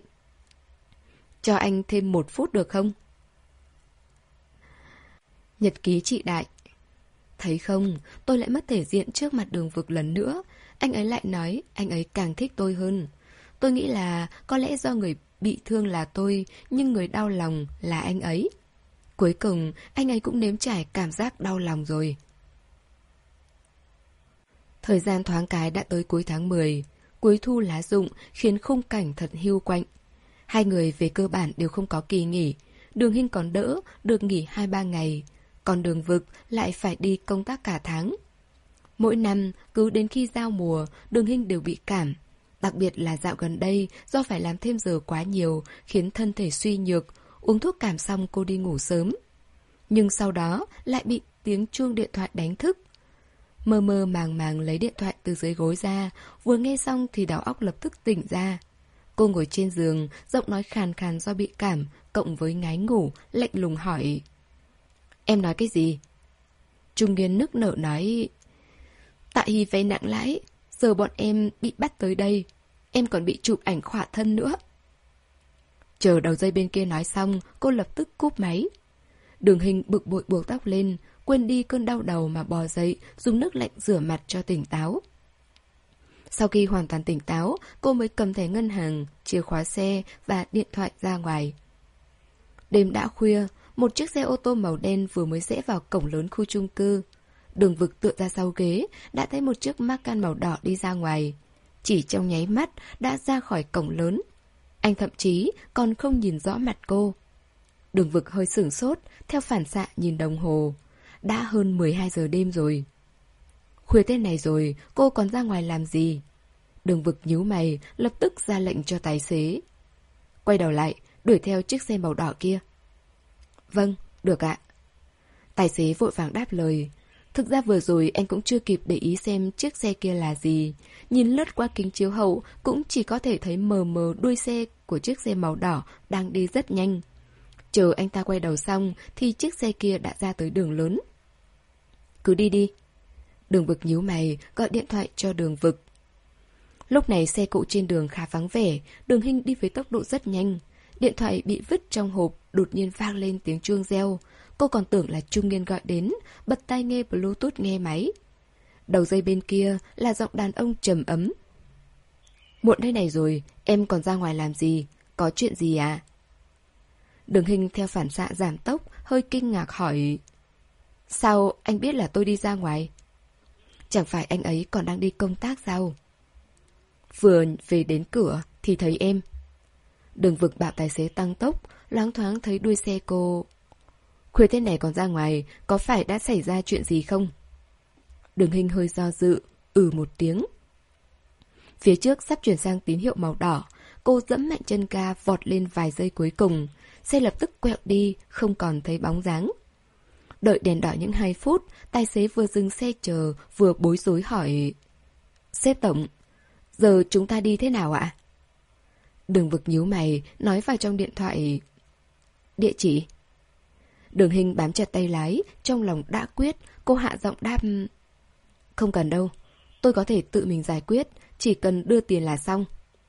Cho anh thêm một phút được không? Nhật ký chị Đại. Thấy không, tôi lại mất thể diện trước mặt Đường Vực lần nữa. Anh ấy lại nói anh ấy càng thích tôi hơn. Tôi nghĩ là có lẽ do người bị thương là tôi, nhưng người đau lòng là anh ấy. Cuối cùng, anh ấy cũng nếm trải cảm giác đau lòng rồi. Thời gian thoáng cái đã tới cuối tháng mười. Cuối thu lá rụng khiến khung cảnh thật hiu quạnh. Hai người về cơ bản đều không có kỳ nghỉ. Đường Hinh còn đỡ, được nghỉ hai ba ngày. Còn Đường Vực lại phải đi công tác cả tháng. Mỗi năm, cứ đến khi giao mùa, Đường Hinh đều bị cảm. Đặc biệt là dạo gần đây, do phải làm thêm giờ quá nhiều, khiến thân thể suy nhược. Uống thuốc cảm xong cô đi ngủ sớm. Nhưng sau đó lại bị tiếng chuông điện thoại đánh thức. Mơ mơ màng màng lấy điện thoại từ dưới gối ra, vừa nghe xong thì đầu óc lập tức tỉnh ra. Cô ngồi trên giường, giọng nói khàn khàn do bị cảm, cộng với ngái ngủ, lạnh lùng hỏi: Em nói cái gì? Trung niên nức nở nói: Tại Hy vay nặng lãi, giờ bọn em bị bắt tới đây. Em còn bị chụp ảnh khỏa thân nữa. Chờ đầu dây bên kia nói xong, cô lập tức cúp máy. Đường Hinh bực bội buộc tóc lên, quên đi cơn đau đầu mà bò dậy, dùng nước lạnh rửa mặt cho tỉnh táo. Sau khi hoàn toàn tỉnh táo, cô mới cầm thẻ ngân hàng, chìa khóa xe và điện thoại ra ngoài. Đêm đã khuya, một chiếc xe ô tô màu đen vừa mới rẽ vào cổng lớn khu chung cư. Đường Vực tựa ra sau ghế, đã thấy một chiếc Macan màu đỏ đi ra ngoài. Chỉ trong nháy mắt đã ra khỏi cổng lớn. Anh thậm chí còn không nhìn rõ mặt cô. Đường Vực hơi sửng sốt, theo phản xạ nhìn đồng hồ. Đã hơn mười hai giờ đêm rồi. Khuya thế này rồi, cô còn ra ngoài làm gì? Đường Vực nhíu mày, lập tức ra lệnh cho tài xế. Quay đầu lại, đuổi theo chiếc xe màu đỏ kia. Vâng, được ạ. Tài xế vội vàng đáp lời. Thực ra vừa rồi anh cũng chưa kịp để ý xem chiếc xe kia là gì. Nhìn lướt qua kính chiếu hậu cũng chỉ có thể thấy mờ mờ đuôi xe của chiếc xe màu đỏ đang đi rất nhanh. Chờ anh ta quay đầu xong thì chiếc xe kia đã ra tới đường lớn. Cứ đi đi. Đường Vực nhíu mày, gọi điện thoại cho Đường Vực. Lúc này xe cộ trên đường khá vắng vẻ, Đường Hinh đi với tốc độ rất nhanh. Điện thoại bị vứt trong hộp, đột nhiên vang lên tiếng chuông reo. Cô còn tưởng là Trung Nghiên gọi đến, bật tai nghe Bluetooth nghe máy. Đầu dây bên kia là giọng đàn ông trầm ấm. Muộn thế này rồi, em còn ra ngoài làm gì? Có chuyện gì à? Đường Hinh theo phản xạ giảm tốc, hơi kinh ngạc hỏi. Sao anh biết là tôi đi ra ngoài? Chẳng phải anh ấy còn đang đi công tác sao? Vừa về đến cửa thì thấy em. Đường Vực bảo tài xế tăng tốc, loáng thoáng thấy đuôi xe cô. Khuya thế này còn ra ngoài, có phải đã xảy ra chuyện gì không? Đường Hinh hơi do dự, ừ một tiếng. Phía trước sắp chuyển sang tín hiệu màu đỏ, cô dẫm mạnh chân ga vọt lên vài giây cuối cùng. Xe lập tức quẹo đi, không còn thấy bóng dáng. Đợi đèn đỏ những hai phút, tài xế vừa dừng xe chờ, vừa bối rối hỏi. Sếp tổng, giờ chúng ta đi thế nào ạ? Đường Vực nhíu mày, nói vào trong điện thoại. Địa chỉ. Đường Hinh bám chặt tay lái, trong lòng đã quyết, cô hạ giọng đáp. Không cần đâu, tôi có thể tự mình giải quyết, chỉ cần đưa tiền là xong.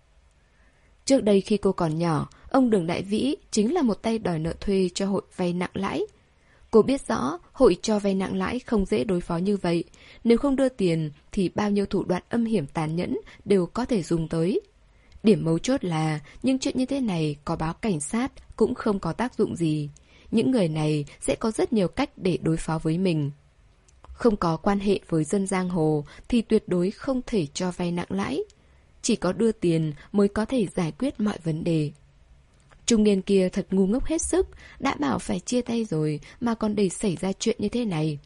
Trước đây khi cô còn nhỏ, ông Đường Đại Vĩ chính là một tay đòi nợ thuê cho hội vay nặng lãi. Cô biết rõ hội cho vay nặng lãi không dễ đối phó như vậy. Nếu không đưa tiền thì bao nhiêu thủ đoạn âm hiểm tàn nhẫn đều có thể dùng tới. Điểm mấu chốt là những chuyện như thế này có báo cảnh sát cũng không có tác dụng gì. Những người này sẽ có rất nhiều cách để đối phó với mình. Không có quan hệ với dân giang hồ thì tuyệt đối không thể cho vay nặng lãi. Chỉ có đưa tiền mới có thể giải quyết mọi vấn đề. Trung niên kia thật ngu ngốc hết sức, đã bảo phải chia tay rồi mà còn để xảy ra chuyện như thế này.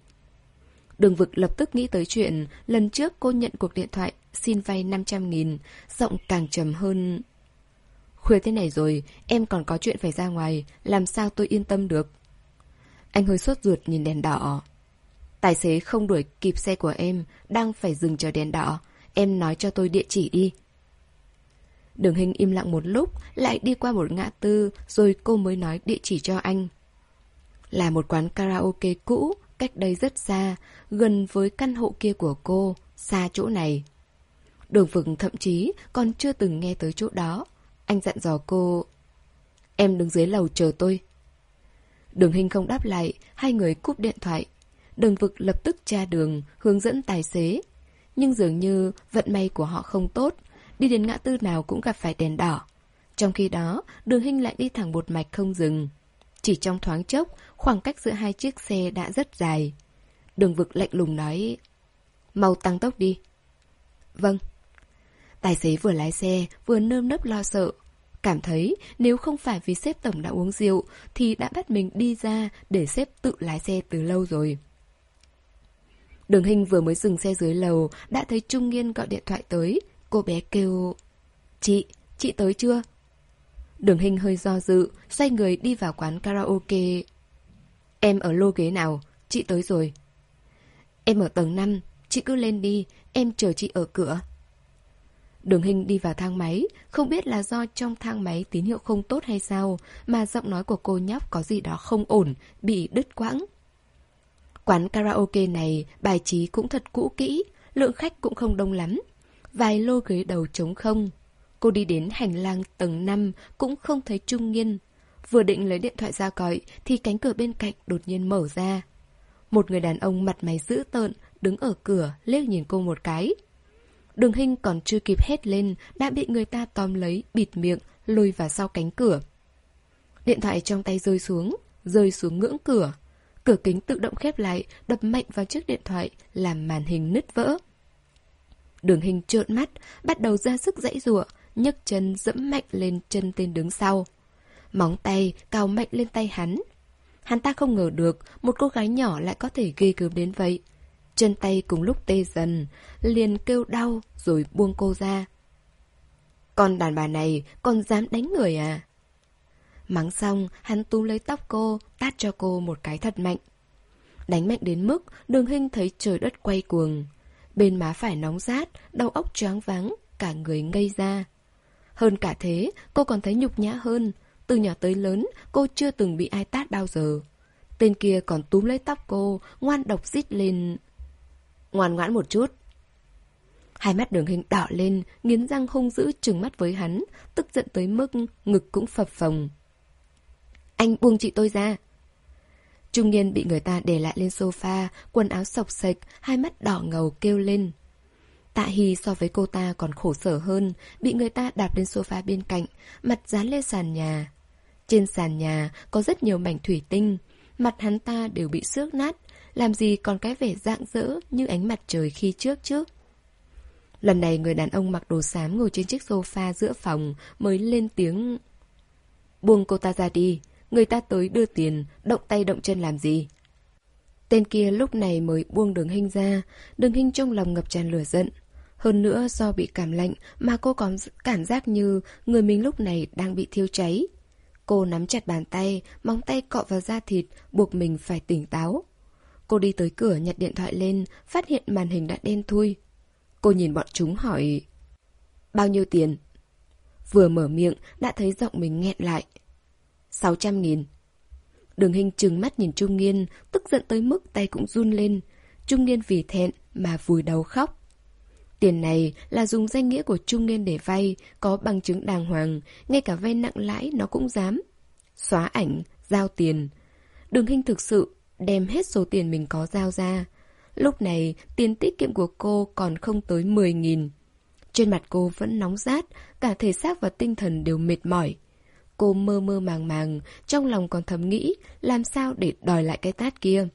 Đường Vực lập tức nghĩ tới chuyện lần trước cô nhận cuộc điện thoại xin vay năm trăm nghìn, giọng càng trầm hơn. Khuya thế này rồi, em còn có chuyện phải ra ngoài, làm sao tôi yên tâm được? Anh hơi sốt ruột nhìn đèn đỏ. Tài xế không đuổi kịp xe của em, đang phải dừng chờ đèn đỏ. Em nói cho tôi địa chỉ đi. Đường Hinh im lặng một lúc, lại đi qua một ngã tư, rồi cô mới nói địa chỉ cho anh. Là một quán karaoke cũ, cách đây rất xa, gần với căn hộ kia của cô, xa chỗ này. Đường Vực thậm chí còn chưa từng nghe tới chỗ đó. Anh dặn dò cô. Em đứng dưới lầu chờ tôi. Đường Hinh không đáp lại, hai người cúp điện thoại. Đường Vực lập tức tra đường, hướng dẫn tài xế. Nhưng dường như vận may của họ không tốt, đi đến ngã tư nào cũng gặp phải đèn đỏ. Trong khi đó, Đường Hinh lại đi thẳng một mạch không dừng. Chỉ trong thoáng chốc, khoảng cách giữa hai chiếc xe đã rất dài. Đường Vực lạnh lùng nói. Mau tăng tốc đi. Vâng. Tài xế vừa lái xe, vừa nơm nớp lo sợ. Cảm thấy nếu không phải vì sếp tổng đã uống rượu thì đã bắt mình đi ra để sếp tự lái xe từ lâu rồi. Đường Hinh vừa mới dừng xe dưới lầu đã thấy Trung Nghiên gọi điện thoại tới. Cô bé kêu. Chị, chị tới chưa? Đường Hinh hơi do dự, xoay người đi vào quán karaoke. Em ở lô ghế nào? Chị tới rồi. Em ở tầng năm, chị cứ lên đi, em chờ chị ở cửa. Đường Hinh đi vào thang máy, không biết là do trong thang máy tín hiệu không tốt hay sao, mà giọng nói của cô nhóc có gì đó không ổn, bị đứt quãng. Quán karaoke này bài trí cũng thật cũ kỹ, lượng khách cũng không đông lắm. Vài lô ghế đầu trống không. Cô đi đến hành lang tầng năm cũng không thấy Trung Nghiên. Vừa định lấy điện thoại ra gọi thì cánh cửa bên cạnh đột nhiên mở ra. Một người đàn ông mặt mày dữ tợn đứng ở cửa liếc nhìn cô một cái. Đường Hinh còn chưa kịp hét lên đã bị người ta tóm lấy, bịt miệng, lôi vào sau cánh cửa. Điện thoại trong tay rơi xuống, rơi xuống ngưỡng cửa. Cửa kính tự động khép lại, đập mạnh vào chiếc điện thoại, làm màn hình nứt vỡ. Đường Hình trợn mắt, bắt đầu ra sức giãy giụa, nhấc chân dẫm mạnh lên chân tên đứng sau. Móng tay cào mạnh lên tay hắn. Hắn ta không ngờ được một cô gái nhỏ lại có thể ghê gớm đến vậy. Chân tay cùng lúc tê dần, liền kêu đau rồi buông cô ra. Con đàn bà này còn dám đánh người à? Mắng xong, hắn túm lấy tóc cô, tát cho cô một cái thật mạnh. Đánh mạnh đến mức Đường Hình thấy trời đất quay cuồng. Bên má phải nóng rát, đầu óc choáng váng, cả người ngây ra. Hơn cả thế, cô còn thấy nhục nhã hơn. Từ nhỏ tới lớn, cô chưa từng bị ai tát bao giờ. Tên kia còn túm lấy tóc cô, ngoan độc rít lên. Ngoan ngoãn một chút. Hai mắt Đường Hình đỏ lên, nghiến răng hung dữ trừng mắt với hắn, tức giận tới mức ngực cũng phập phồng. Anh buông chị tôi ra. Trung niên bị người ta để lại lên sofa, quần áo xộc xệch, hai mắt đỏ ngầu kêu lên. Tạ Hy so với cô ta còn khổ sở hơn, bị người ta đạp lên sofa bên cạnh, mặt dán lên sàn nhà. Trên sàn nhà có rất nhiều mảnh thủy tinh, mặt hắn ta đều bị xước nát, làm gì còn cái vẻ rạng rỡ như ánh mặt trời khi trước chứ. Lần này người đàn ông mặc đồ xám ngồi trên chiếc sofa giữa phòng mới lên tiếng. Buông cô ta ra đi, người ta tới đưa tiền, động tay động chân làm gì? Tên kia lúc này mới buông Đường Hình ra. Đường Hình trong lòng ngập tràn lửa giận. Hơn nữa do bị cảm lạnh mà cô có cảm giác như người mình lúc này đang bị thiêu cháy. Cô nắm chặt bàn tay, móng tay cọ vào da thịt, buộc mình phải tỉnh táo. Cô đi tới cửa nhặt điện thoại lên, phát hiện màn hình đã đen thui. Cô nhìn bọn chúng hỏi: Bao nhiêu tiền? Vừa mở miệng đã thấy giọng mình nghẹn lại. Sáu trăm nghìn. Đường Hình trừng mắt nhìn Trung Niên, tức giận tới mức tay cũng run lên. Trung Niên vì thẹn mà vùi đầu khóc. Tiền này là dùng danh nghĩa của Trung Niên để vay, có bằng chứng đàng hoàng, ngay cả vay nặng lãi nó cũng dám. Xóa ảnh, giao tiền. Đường Hình thực sự đem hết số tiền mình có giao ra. Lúc này tiền tiết kiệm của cô còn không tới mười nghìn. Trên mặt cô vẫn nóng rát, cả thể xác và tinh thần đều mệt mỏi. Cô mơ mơ màng màng, trong lòng còn thầm nghĩ làm sao để đòi lại cái tát kia.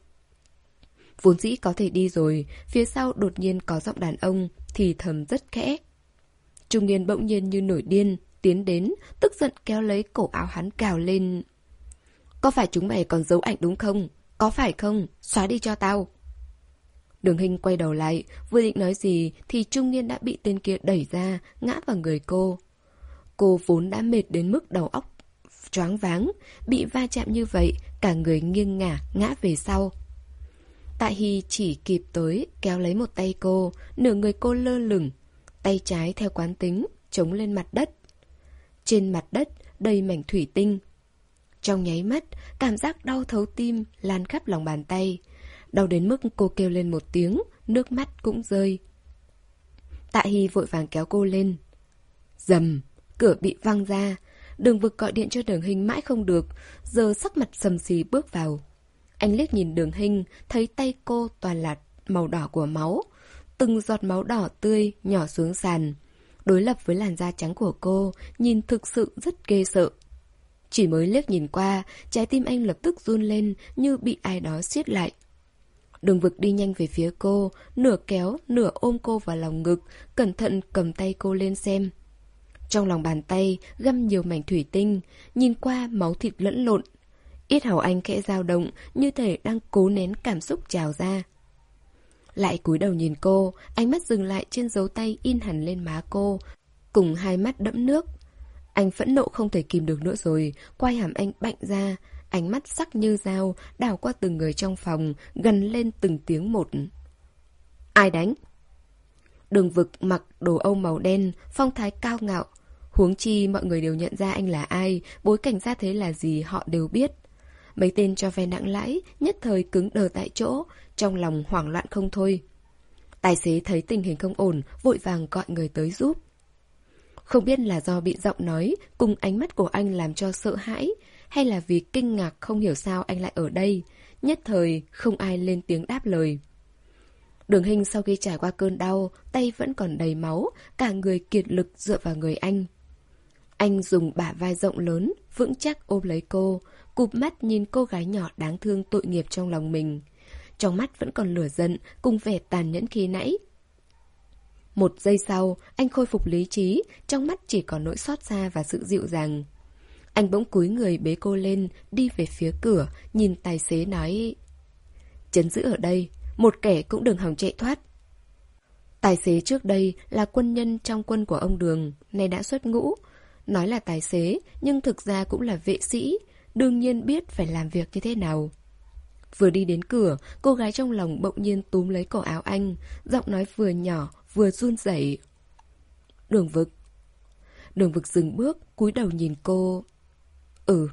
Vốn dĩ có thể đi rồi, phía sau đột nhiên có giọng đàn ông thì thầm rất khẽ. Trung niên bỗng nhiên như nổi điên, tiến đến, tức giận kéo lấy cổ áo hắn cào lên. Có phải chúng mày còn giấu ảnh đúng không? Có phải không? Xóa đi cho tao. Đường Hình quay đầu lại, vừa định nói gì thì Trung niên đã bị tên kia đẩy ra, ngã vào người cô. Cô vốn đã mệt đến mức đầu óc choáng váng, bị va chạm như vậy, cả người nghiêng ngả, ngã về sau. Tạ Hy chỉ kịp tới kéo lấy một tay cô, nửa người cô lơ lửng, tay trái theo quán tính chống lên mặt đất. Trên mặt đất đầy mảnh thủy tinh. Trong nháy mắt, cảm giác đau thấu tim lan khắp lòng bàn tay. Đau đến mức cô kêu lên một tiếng, nước mắt cũng rơi. Tạ Hy vội vàng kéo cô lên. Dầm, cửa bị văng ra. Đường Vực gọi điện cho Đường Hình mãi không được, giờ sắc mặt sầm xì bước vào. Anh liếc nhìn Đường Hình, thấy tay cô toàn là màu đỏ của máu. Từng giọt máu đỏ tươi nhỏ xuống sàn. Đối lập với làn da trắng của cô, nhìn thực sự rất ghê sợ. Chỉ mới liếc nhìn qua, trái tim anh lập tức run lên như bị ai đó siết lại. Đường Vực đi nhanh về phía cô, nửa kéo, nửa ôm cô vào lòng ngực, cẩn thận cầm tay cô lên xem. Trong lòng bàn tay găm nhiều mảnh thủy tinh, nhìn qua máu thịt lẫn lộn. Yết hầu anh khẽ dao động, như thể đang cố nén cảm xúc trào ra. Lại cúi đầu nhìn cô, ánh mắt dừng lại trên dấu tay in hẳn lên má cô, cùng hai mắt đẫm nước. Anh phẫn nộ không thể kìm được nữa rồi, quai hàm anh bạnh ra, ánh mắt sắc như dao, đảo qua từng người trong phòng, gần lên từng tiếng một. Ai đánh? Đường Vực mặc đồ Âu màu đen, phong thái cao ngạo. Huống chi mọi người đều nhận ra anh là ai, bối cảnh ra thế là gì họ đều biết. Mấy tên cho vay nặng lãi nhất thời cứng đờ tại chỗ, trong lòng hoảng loạn không thôi. Tài xế thấy tình hình không ổn, vội vàng gọi người tới giúp. Không biết là do bị giọng nói cùng ánh mắt của anh làm cho sợ hãi, hay là vì kinh ngạc không hiểu sao anh lại ở đây, nhất thời không ai lên tiếng đáp lời. Đường Hình sau khi trải qua cơn đau, tay vẫn còn đầy máu, cả người kiệt lực dựa vào người anh. Anh dùng bả vai rộng lớn, vững chắc ôm lấy cô, cụp mắt nhìn cô gái nhỏ đáng thương tội nghiệp trong lòng mình. Trong mắt vẫn còn lửa giận cùng vẻ tàn nhẫn khi nãy. Một giây sau, anh khôi phục lý trí, trong mắt chỉ có nỗi xót xa và sự dịu dàng. Anh bỗng cúi người bế cô lên, đi về phía cửa, nhìn tài xế nói: "Trấn giữ ở đây, một kẻ cũng đừng hòng chạy thoát." Tài xế trước đây là quân nhân trong quân của ông Đường, nay đã xuất ngũ. Nói là tài xế, nhưng thực ra cũng là vệ sĩ, đương nhiên biết phải làm việc như thế nào. Vừa đi đến cửa, cô gái trong lòng bỗng nhiên túm lấy cổ áo anh, giọng nói vừa nhỏ, vừa run rẩy: "Đường Vực." Đường Vực dừng bước, cúi đầu nhìn cô. "Ừ.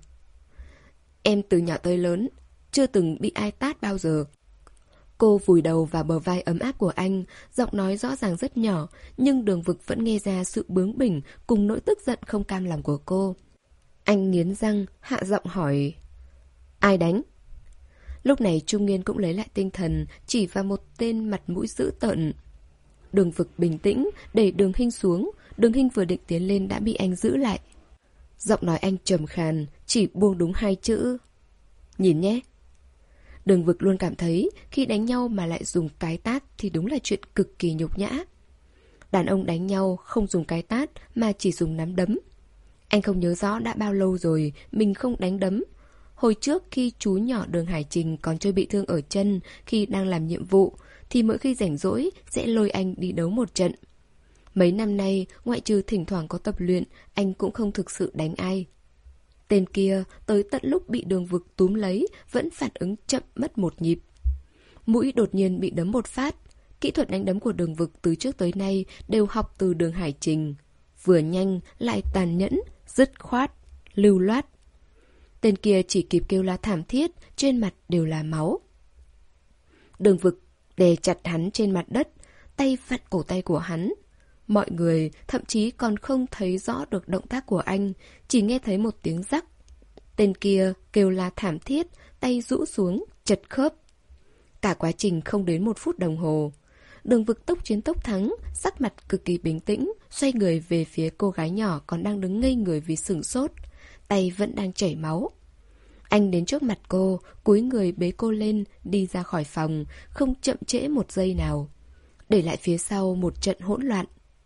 Em từ nhỏ tới lớn, chưa từng bị ai tát bao giờ." Cô vùi đầu vào bờ vai ấm áp của anh, giọng nói rõ ràng rất nhỏ, nhưng Đường Vực vẫn nghe ra sự bướng bỉnh cùng nỗi tức giận không cam lòng của cô. Anh nghiến răng, hạ giọng hỏi: "Ai đánh?" Lúc này Trung Nghiên cũng lấy lại tinh thần, chỉ vào một tên mặt mũi dữ tợn. Đường Vực bình tĩnh, đẩy Đường Hinh xuống. Đường Hinh vừa định tiến lên đã bị anh giữ lại. Giọng nói anh trầm khàn, chỉ buông đúng hai chữ: "Nhìn nhé." Đường Vực luôn cảm thấy khi đánh nhau mà lại dùng cái tát thì đúng là chuyện cực kỳ nhục nhã. Đàn ông đánh nhau không dùng cái tát mà chỉ dùng nắm đấm. Anh không nhớ rõ đã bao lâu rồi mình không đánh đấm. Hồi trước khi chú nhỏ Đường Hải Trình còn chơi bị thương ở chân khi đang làm nhiệm vụ, thì mỗi khi rảnh rỗi sẽ lôi anh đi đấu một trận. Mấy năm nay, ngoại trừ thỉnh thoảng có tập luyện, anh cũng không thực sự đánh ai. Tên kia tới tận lúc bị Đường Vực túm lấy vẫn phản ứng chậm mất một nhịp. Mũi đột nhiên bị đấm một phát. Kỹ thuật đánh đấm của Đường Vực từ trước tới nay đều học từ Đường Hải Trình. Vừa nhanh lại tàn nhẫn, dứt khoát, lưu loát. Tên kia chỉ kịp kêu la thảm thiết, trên mặt đều là máu. Đường Vực đè chặt hắn trên mặt đất, tay vặn cổ tay của hắn. Mọi người thậm chí còn không thấy rõ được động tác của anh, chỉ nghe thấy một tiếng rắc. Tên kia kêu la thảm thiết, tay rũ xuống, chật khớp. Cả quá trình không đến một phút đồng hồ. Đường Vực tốc chiến tốc thắng, sắc mặt cực kỳ bình tĩnh, xoay người về phía cô gái nhỏ còn đang đứng ngây người vì sửng sốt. Tay vẫn đang chảy máu. Anh đến trước mặt cô, cúi người bế cô lên, đi ra khỏi phòng, không chậm trễ một giây nào. Để lại phía sau một trận hỗn loạn.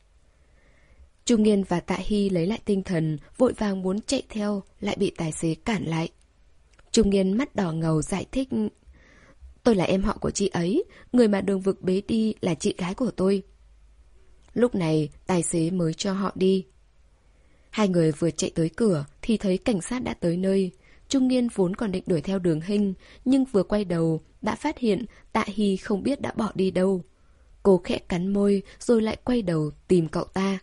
Trung Nghiên và Tạ Hy lấy lại tinh thần, vội vàng muốn chạy theo, lại bị tài xế cản lại. Trung Nghiên mắt đỏ ngầu giải thích: "Tôi là em họ của chị ấy, người mà Đường Vực bế đi là chị gái của tôi." Lúc này, tài xế mới cho họ đi. Hai người vừa chạy tới cửa thì thấy cảnh sát đã tới nơi. Trung Nghiên vốn còn định đuổi theo Đường Hinh, nhưng vừa quay đầu đã phát hiện Tạ Hy không biết đã bỏ đi đâu. Cô khẽ cắn môi rồi lại quay đầu tìm cậu ta.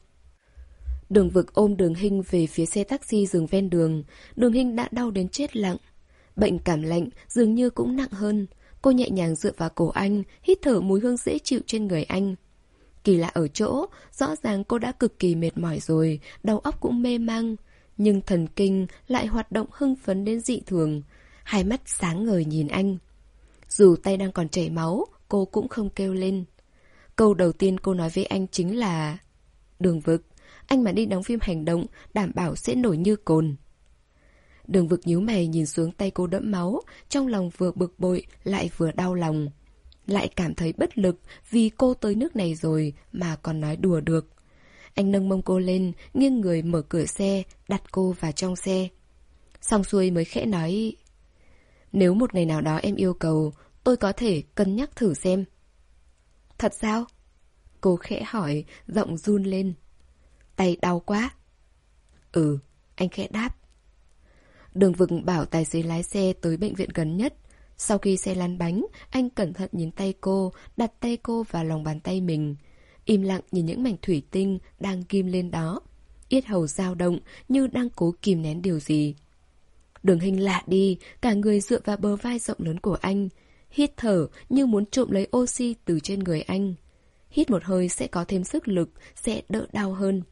Đường Vực ôm Đường Hinh về phía xe taxi dừng ven đường. Đường Hinh đã đau đến chết lặng. Bệnh cảm lạnh dường như cũng nặng hơn. Cô nhẹ nhàng dựa vào cổ anh, hít thở mùi hương dễ chịu trên người anh. Kỳ lạ ở chỗ, rõ ràng cô đã cực kỳ mệt mỏi rồi, đầu óc cũng mê mang, nhưng thần kinh lại hoạt động hưng phấn đến dị thường. Hai mắt sáng ngời nhìn anh. Dù tay đang còn chảy máu, cô cũng không kêu lên. Câu đầu tiên cô nói với anh chính là: "Đường Vực, anh mà đi đóng phim hành động, đảm bảo sẽ nổi như cồn." Đường Vực nhíu mày nhìn xuống tay cô đẫm máu, trong lòng vừa bực bội lại vừa đau lòng. Lại cảm thấy bất lực vì cô tới nước này rồi mà còn nói đùa được. Anh nâng mông cô lên, nghiêng người mở cửa xe, đặt cô vào trong xe. Xong xuôi mới khẽ nói: "Nếu một ngày nào đó em yêu cầu, tôi có thể cân nhắc thử xem." "Thật sao?" Cô khẽ hỏi, giọng run lên. "Tay đau quá." "Ừ," anh khẽ đáp. Đường Vực bảo tài xế lái xe tới bệnh viện gần nhất. Sau khi xe lăn bánh, anh cẩn thận nhìn tay cô, đặt tay cô vào lòng bàn tay mình. Im lặng nhìn những mảnh thủy tinh đang ghim lên đó. Yết hầu dao động như đang cố kìm nén điều gì. Đường Hinh lạ đi, cả người dựa vào bờ vai rộng lớn của anh. Hít thở như muốn trộm lấy oxy từ trên người anh. Hít một hơi sẽ có thêm sức lực, sẽ đỡ đau hơn.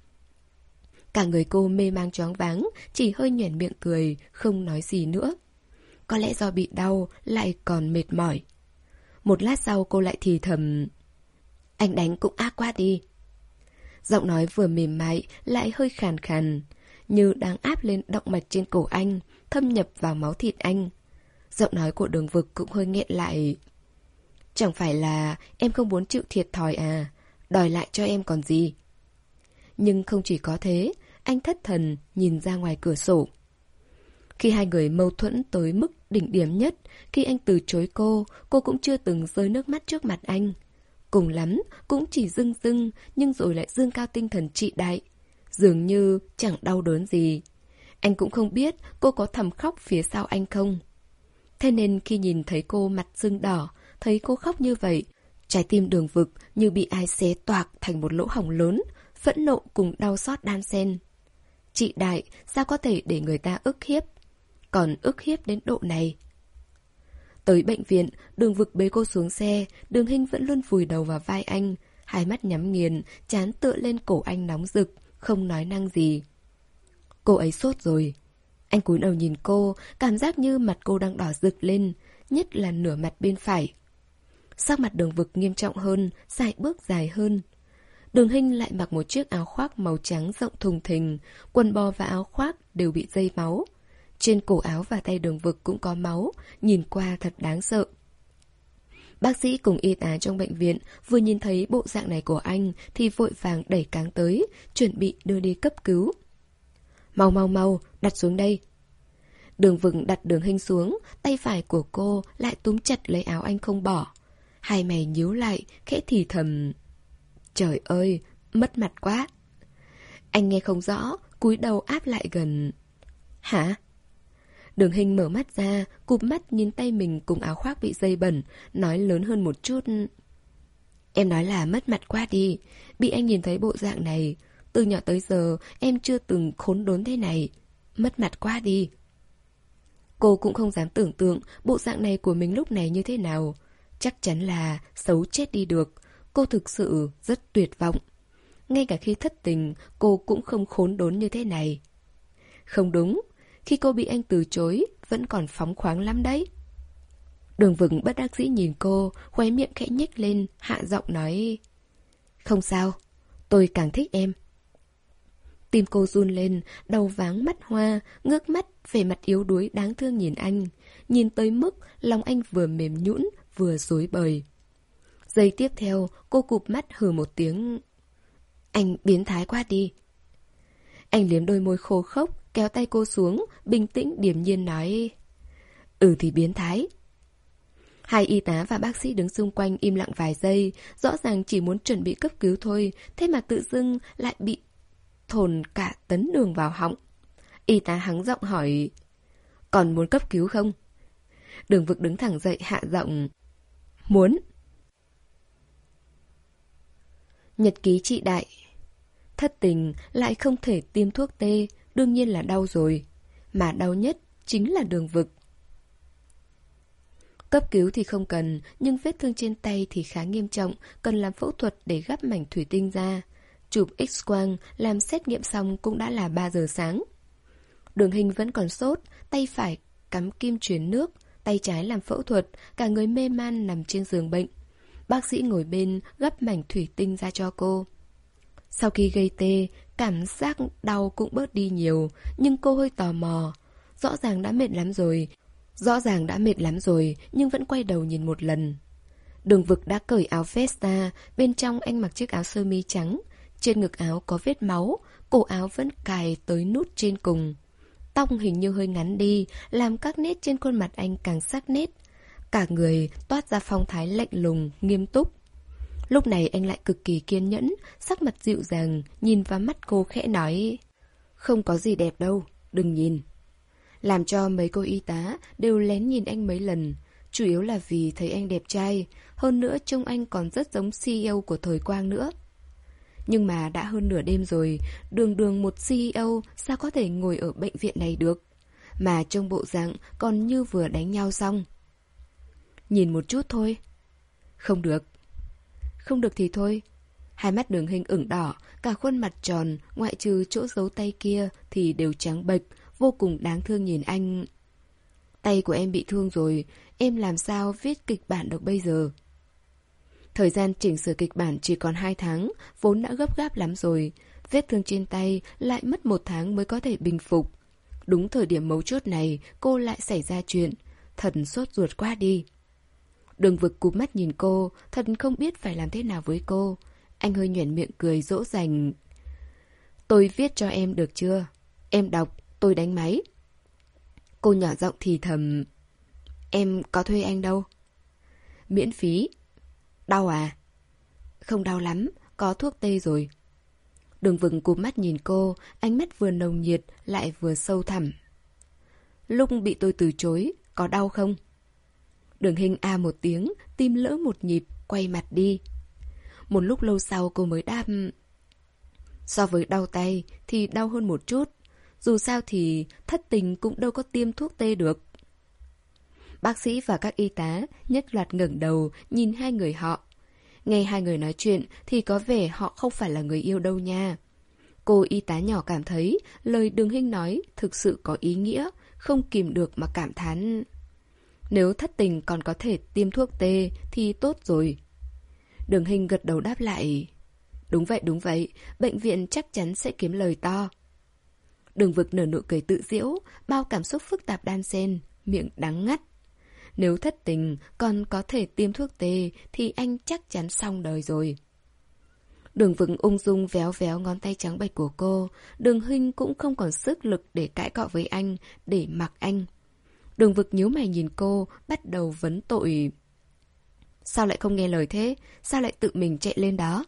Cả người cô mê mang choáng váng, chỉ hơi nhoẻn miệng cười, không nói gì nữa. Có lẽ do bị đau, lại còn mệt mỏi. Một lát sau cô lại thì thầm: "Anh đánh cũng ác quá đi." Giọng nói vừa mềm mại, lại hơi khàn khàn. như đang áp lên động mạch trên cổ anh, thâm nhập vào máu thịt anh. Giọng nói của Đường Vực cũng hơi nghẹn lại. Chẳng phải là em không muốn chịu thiệt thòi à, đòi lại cho em còn gì. Nhưng không chỉ có thế, anh thất thần nhìn ra ngoài cửa sổ. Khi hai người mâu thuẫn tới mức đỉnh điểm nhất, khi anh từ chối cô, cô cũng chưa từng rơi nước mắt trước mặt anh. Cùng lắm, cũng chỉ dưng dưng, nhưng rồi lại dương cao tinh thần trị đại. Dường như chẳng đau đớn gì. Anh cũng không biết cô có thầm khóc phía sau anh không. Thế nên khi nhìn thấy cô mặt sưng đỏ, thấy cô khóc như vậy, trái tim Đường Vực như bị ai xé toạc thành một lỗ hổng lớn, phẫn nộ cùng đau xót đan xen. Chị Đại, sao có thể để người ta ức hiếp? Còn ức hiếp đến độ này. Tới bệnh viện, Đường Vực bế cô xuống xe, Đường Hinh vẫn luôn vùi đầu vào vai anh, hai mắt nhắm nghiền, trán tựa lên cổ anh nóng rực, không nói năng gì. Cô ấy sốt rồi. Anh cúi đầu nhìn cô, cảm giác như mặt cô đang đỏ rực lên, nhất là nửa mặt bên phải. Sắc mặt Đường Vực nghiêm trọng hơn, sải bước dài hơn. Đường Hinh lại mặc một chiếc áo khoác màu trắng rộng thùng thình, quần bò và áo khoác đều bị dây máu. Trên cổ áo và tay Đường Vực cũng có máu, nhìn qua thật đáng sợ. Bác sĩ cùng y tá trong bệnh viện vừa nhìn thấy bộ dạng này của anh thì vội vàng đẩy cáng tới, chuẩn bị đưa đi cấp cứu. Mau mau mau, đặt xuống đây. Đường Vực đặt Đường Hinh xuống, tay phải của cô lại túm chặt lấy áo anh không bỏ. Hai mày nhíu lại, khẽ thì thầm. Trời ơi, mất mặt quá. Anh nghe không rõ, cúi đầu áp lại gần. Hả? Đường Hinh mở mắt ra, cụp mắt nhìn tay mình cùng áo khoác bị dây bẩn, nói lớn hơn một chút. Em nói là mất mặt quá đi, bị anh nhìn thấy bộ dạng này. Từ nhỏ tới giờ em chưa từng khốn đốn thế này. Mất mặt quá đi. Cô cũng không dám tưởng tượng bộ dạng này của mình lúc này như thế nào. Chắc chắn là xấu chết đi được. Cô thực sự rất tuyệt vọng. Ngay cả khi thất tình, cô cũng không khốn đốn như thế này. Không đúng, khi cô bị anh từ chối, vẫn còn phóng khoáng lắm đấy. Đường Vực bất đắc dĩ nhìn cô, khóe miệng khẽ nhếch lên, hạ giọng nói. Không sao, tôi càng thích em. Tim cô run lên, đầu váng mắt hoa, ngước mắt, vẻ mặt yếu đuối đáng thương nhìn anh. Nhìn tới mức lòng anh vừa mềm nhũn vừa rối bời. Giây tiếp theo, cô cụp mắt hừ một tiếng. Anh biến thái quá đi. Anh liếm đôi môi khô khốc, kéo tay cô xuống, bình tĩnh điềm nhiên nói. Ừ thì biến thái. Hai y tá và bác sĩ đứng xung quanh im lặng vài giây, rõ ràng chỉ muốn chuẩn bị cấp cứu thôi, thế mà tự dưng lại bị thồn cả tấn đường vào họng. Y tá hắng giọng hỏi. Còn muốn cấp cứu không? Đường Vực đứng thẳng dậy hạ giọng. Muốn. Nhật ký chị Đại. Thất tình lại không thể tiêm thuốc tê, đương nhiên là đau rồi. Mà đau nhất chính là Đường Vực. Cấp cứu thì không cần, nhưng vết thương trên tay thì khá nghiêm trọng, cần làm phẫu thuật để gắp mảnh thủy tinh ra. Chụp X-quang, làm xét nghiệm xong cũng đã là ba giờ sáng. Đường Hinh vẫn còn sốt, tay phải cắm kim truyền nước, tay trái làm phẫu thuật, cả người mê man nằm trên giường bệnh. Bác sĩ ngồi bên gắp mảnh thủy tinh ra cho cô. Sau khi gây tê, cảm giác đau cũng bớt đi nhiều, nhưng cô hơi tò mò. Rõ ràng đã mệt lắm rồi, rõ ràng đã mệt lắm rồi, nhưng vẫn quay đầu nhìn một lần. Đường Vực đã cởi áo vest ra, bên trong anh mặc chiếc áo sơ mi trắng. Trên ngực áo có vết máu, cổ áo vẫn cài tới nút trên cùng. Tóc hình như hơi ngắn đi, làm các nét trên khuôn mặt anh càng sắc nét. Cả người toát ra phong thái lạnh lùng, nghiêm túc. Lúc này anh lại cực kỳ kiên nhẫn, sắc mặt dịu dàng, nhìn vào mắt cô khẽ nói. Không có gì đẹp đâu, đừng nhìn. Làm cho mấy cô y tá đều lén nhìn anh mấy lần. Chủ yếu là vì thấy anh đẹp trai, hơn nữa trông anh còn rất giống xê e ô của thời Quang nữa. Nhưng mà đã hơn nửa đêm rồi, đường đường một xê e ô sao có thể ngồi ở bệnh viện này được. Mà trông bộ dạng còn như vừa đánh nhau xong. Nhìn một chút thôi. Không được. Không được thì thôi. Hai mắt Đường Hinh ửng đỏ, cả khuôn mặt tròn, ngoại trừ chỗ giấu tay kia thì đều trắng bệch, vô cùng đáng thương nhìn anh. Tay của em bị thương rồi, em làm sao viết kịch bản được bây giờ? Thời gian chỉnh sửa kịch bản chỉ còn hai tháng, vốn đã gấp gáp lắm rồi. Vết thương trên tay lại mất một tháng mới có thể bình phục. Đúng thời điểm mấu chốt này, cô lại xảy ra chuyện. Thật sốt ruột quá đi. Đường Vực cụp mắt nhìn cô, thật không biết phải làm thế nào với cô. Anh hơi nhoẻn miệng cười dỗ dành. Tôi viết cho em được chưa? Em đọc, tôi đánh máy. Cô nhỏ giọng thì thầm. Em có thuê anh đâu? Miễn phí. Đau à? Không đau lắm, có thuốc tê rồi. Đường Vực cụp mắt nhìn cô, ánh mắt vừa nồng nhiệt lại vừa sâu thẳm. Lúc bị tôi từ chối, có đau không? Đường Hinh a một tiếng, tim lỡ một nhịp, quay mặt đi. Một lúc lâu sau cô mới đáp. So với đau tay thì đau hơn một chút. Dù sao thì thất tình cũng đâu có tiêm thuốc tê được. Bác sĩ và các y tá nhất loạt ngẩng đầu nhìn hai người họ. Nghe hai người nói chuyện thì có vẻ họ không phải là người yêu đâu nha. Cô y tá nhỏ cảm thấy lời Đường Hinh nói thực sự có ý nghĩa, không kìm được mà cảm thán. Nếu thất tình còn có thể tiêm thuốc tê thì tốt rồi. Đường Hinh gật đầu đáp lại. Đúng vậy, đúng vậy, bệnh viện chắc chắn sẽ kiếm lời to. Đường Vực nở nụ cười tự giễu, bao cảm xúc phức tạp đan xen, miệng đắng ngắt. Nếu thất tình còn có thể tiêm thuốc tê thì anh chắc chắn xong đời rồi. Đường Vực ung dung véo véo ngón tay trắng bệch của cô. Đường Hinh cũng không còn sức lực để cãi cọ với anh, để mặc anh. Đường Vực nhíu mày nhìn cô, bắt đầu vấn tội. Sao lại không nghe lời thế? Sao lại tự mình chạy lên đó?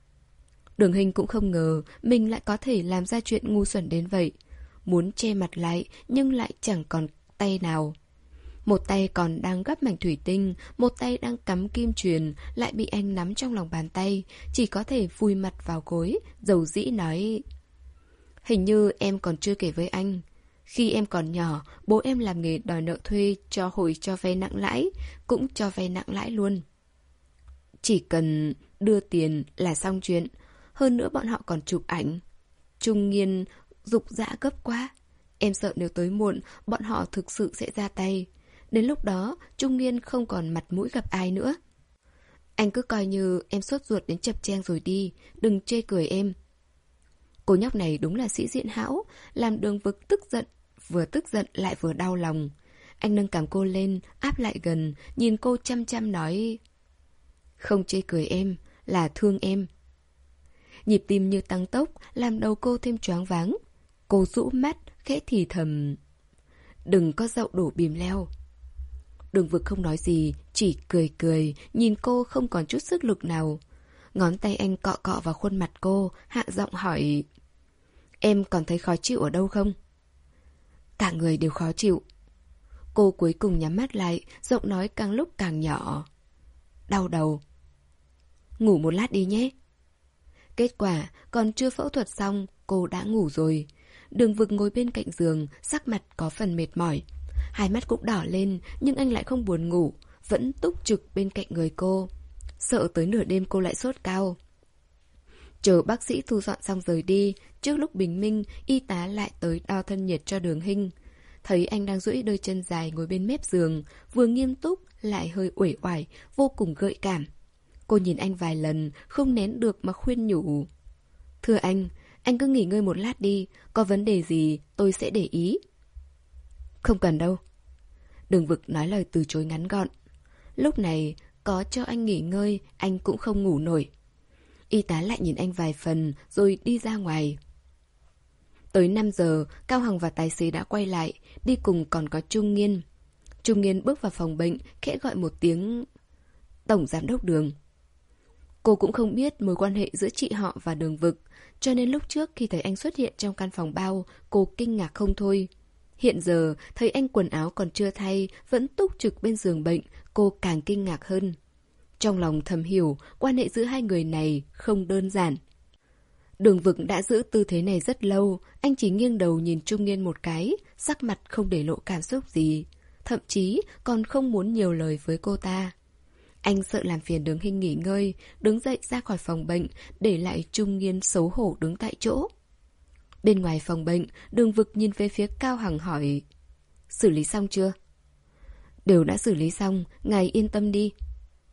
Đường Hinh cũng không ngờ mình lại có thể làm ra chuyện ngu xuẩn đến vậy. Muốn che mặt lại nhưng lại chẳng còn tay nào. Một tay còn đang gấp mảnh thủy tinh, một tay đang cắm kim chuyền, lại bị anh nắm trong lòng bàn tay, chỉ có thể vùi mặt vào gối, dầu dĩ nói. Hình như em còn chưa kể với anh. Khi em còn nhỏ, bố em làm nghề đòi nợ thuê cho hội cho vay nặng lãi, cũng cho vay nặng lãi luôn. Chỉ cần đưa tiền là xong chuyện. Hơn nữa bọn họ còn chụp ảnh. Trung Nghiên dục dã gấp quá. Em sợ nếu tới muộn, bọn họ thực sự sẽ ra tay. Đến lúc đó, Trung Nghiên không còn mặt mũi gặp ai nữa. Anh cứ coi như em sốt ruột đến chập cheng rồi đi, đừng chê cười em. Cô nhóc này đúng là sĩ diện hão, làm Đường Vực tức giận, vừa tức giận lại vừa đau lòng. Anh nâng cằm cô lên, áp lại gần, nhìn cô chăm chăm nói. Không chê cười em, là thương em. Nhịp tim như tăng tốc, làm đầu cô thêm choáng váng. Cô rũ mắt, khẽ thì thầm. Đừng có dậu đổ bìm leo. Đường Vực không nói gì, chỉ cười cười, nhìn cô không còn chút sức lực nào. Ngón tay anh cọ cọ vào khuôn mặt cô, hạ giọng hỏi. Em còn thấy khó chịu ở đâu không? Cả người đều khó chịu. Cô cuối cùng nhắm mắt lại, giọng nói càng lúc càng nhỏ. Đau đầu. Ngủ một lát đi nhé. Kết quả, còn chưa phẫu thuật xong, cô đã ngủ rồi. Đường Vực ngồi bên cạnh giường, sắc mặt có phần mệt mỏi. Hai mắt cũng đỏ lên, nhưng anh lại không buồn ngủ, vẫn túc trực bên cạnh người cô. Sợ tới nửa đêm cô lại sốt cao. Chờ bác sĩ thu dọn xong rời đi, trước lúc bình minh, y tá lại tới đo thân nhiệt cho Đường Hinh. Thấy anh đang duỗi đôi chân dài ngồi bên mép giường, vừa nghiêm túc, lại hơi uể oải, vô cùng gợi cảm. Cô nhìn anh vài lần, không nén được mà khuyên nhủ. Thưa anh, anh cứ nghỉ ngơi một lát đi, có vấn đề gì tôi sẽ để ý. Không cần đâu. Đường Vực nói lời từ chối ngắn gọn. Lúc này, có cho anh nghỉ ngơi, anh cũng không ngủ nổi. Y tá lại nhìn anh vài phần, rồi đi ra ngoài. Tới năm giờ, Cao Hằng và tài xế đã quay lại, đi cùng còn có Trung Nghiên. Trung Nghiên bước vào phòng bệnh, khẽ gọi một tiếng Tổng Giám đốc Đường. Cô cũng không biết mối quan hệ giữa chị họ và Đường Vực, cho nên lúc trước khi thấy anh xuất hiện trong căn phòng bao, cô kinh ngạc không thôi. Hiện giờ, thấy anh quần áo còn chưa thay, vẫn túc trực bên giường bệnh, cô càng kinh ngạc hơn. Trong lòng thầm hiểu, quan hệ giữa hai người này không đơn giản. Đường Vực đã giữ tư thế này rất lâu, anh chỉ nghiêng đầu nhìn Trung Nghiên một cái, sắc mặt không để lộ cảm xúc gì. Thậm chí còn không muốn nhiều lời với cô ta. Anh sợ làm phiền Đường Hinh nghỉ ngơi, đứng dậy ra khỏi phòng bệnh, để lại Trung Nghiên xấu hổ đứng tại chỗ. Bên ngoài phòng bệnh, Đường Vực nhìn về phía Cao Hằng hỏi. Xử lý xong chưa? Đều đã xử lý xong, ngài yên tâm đi.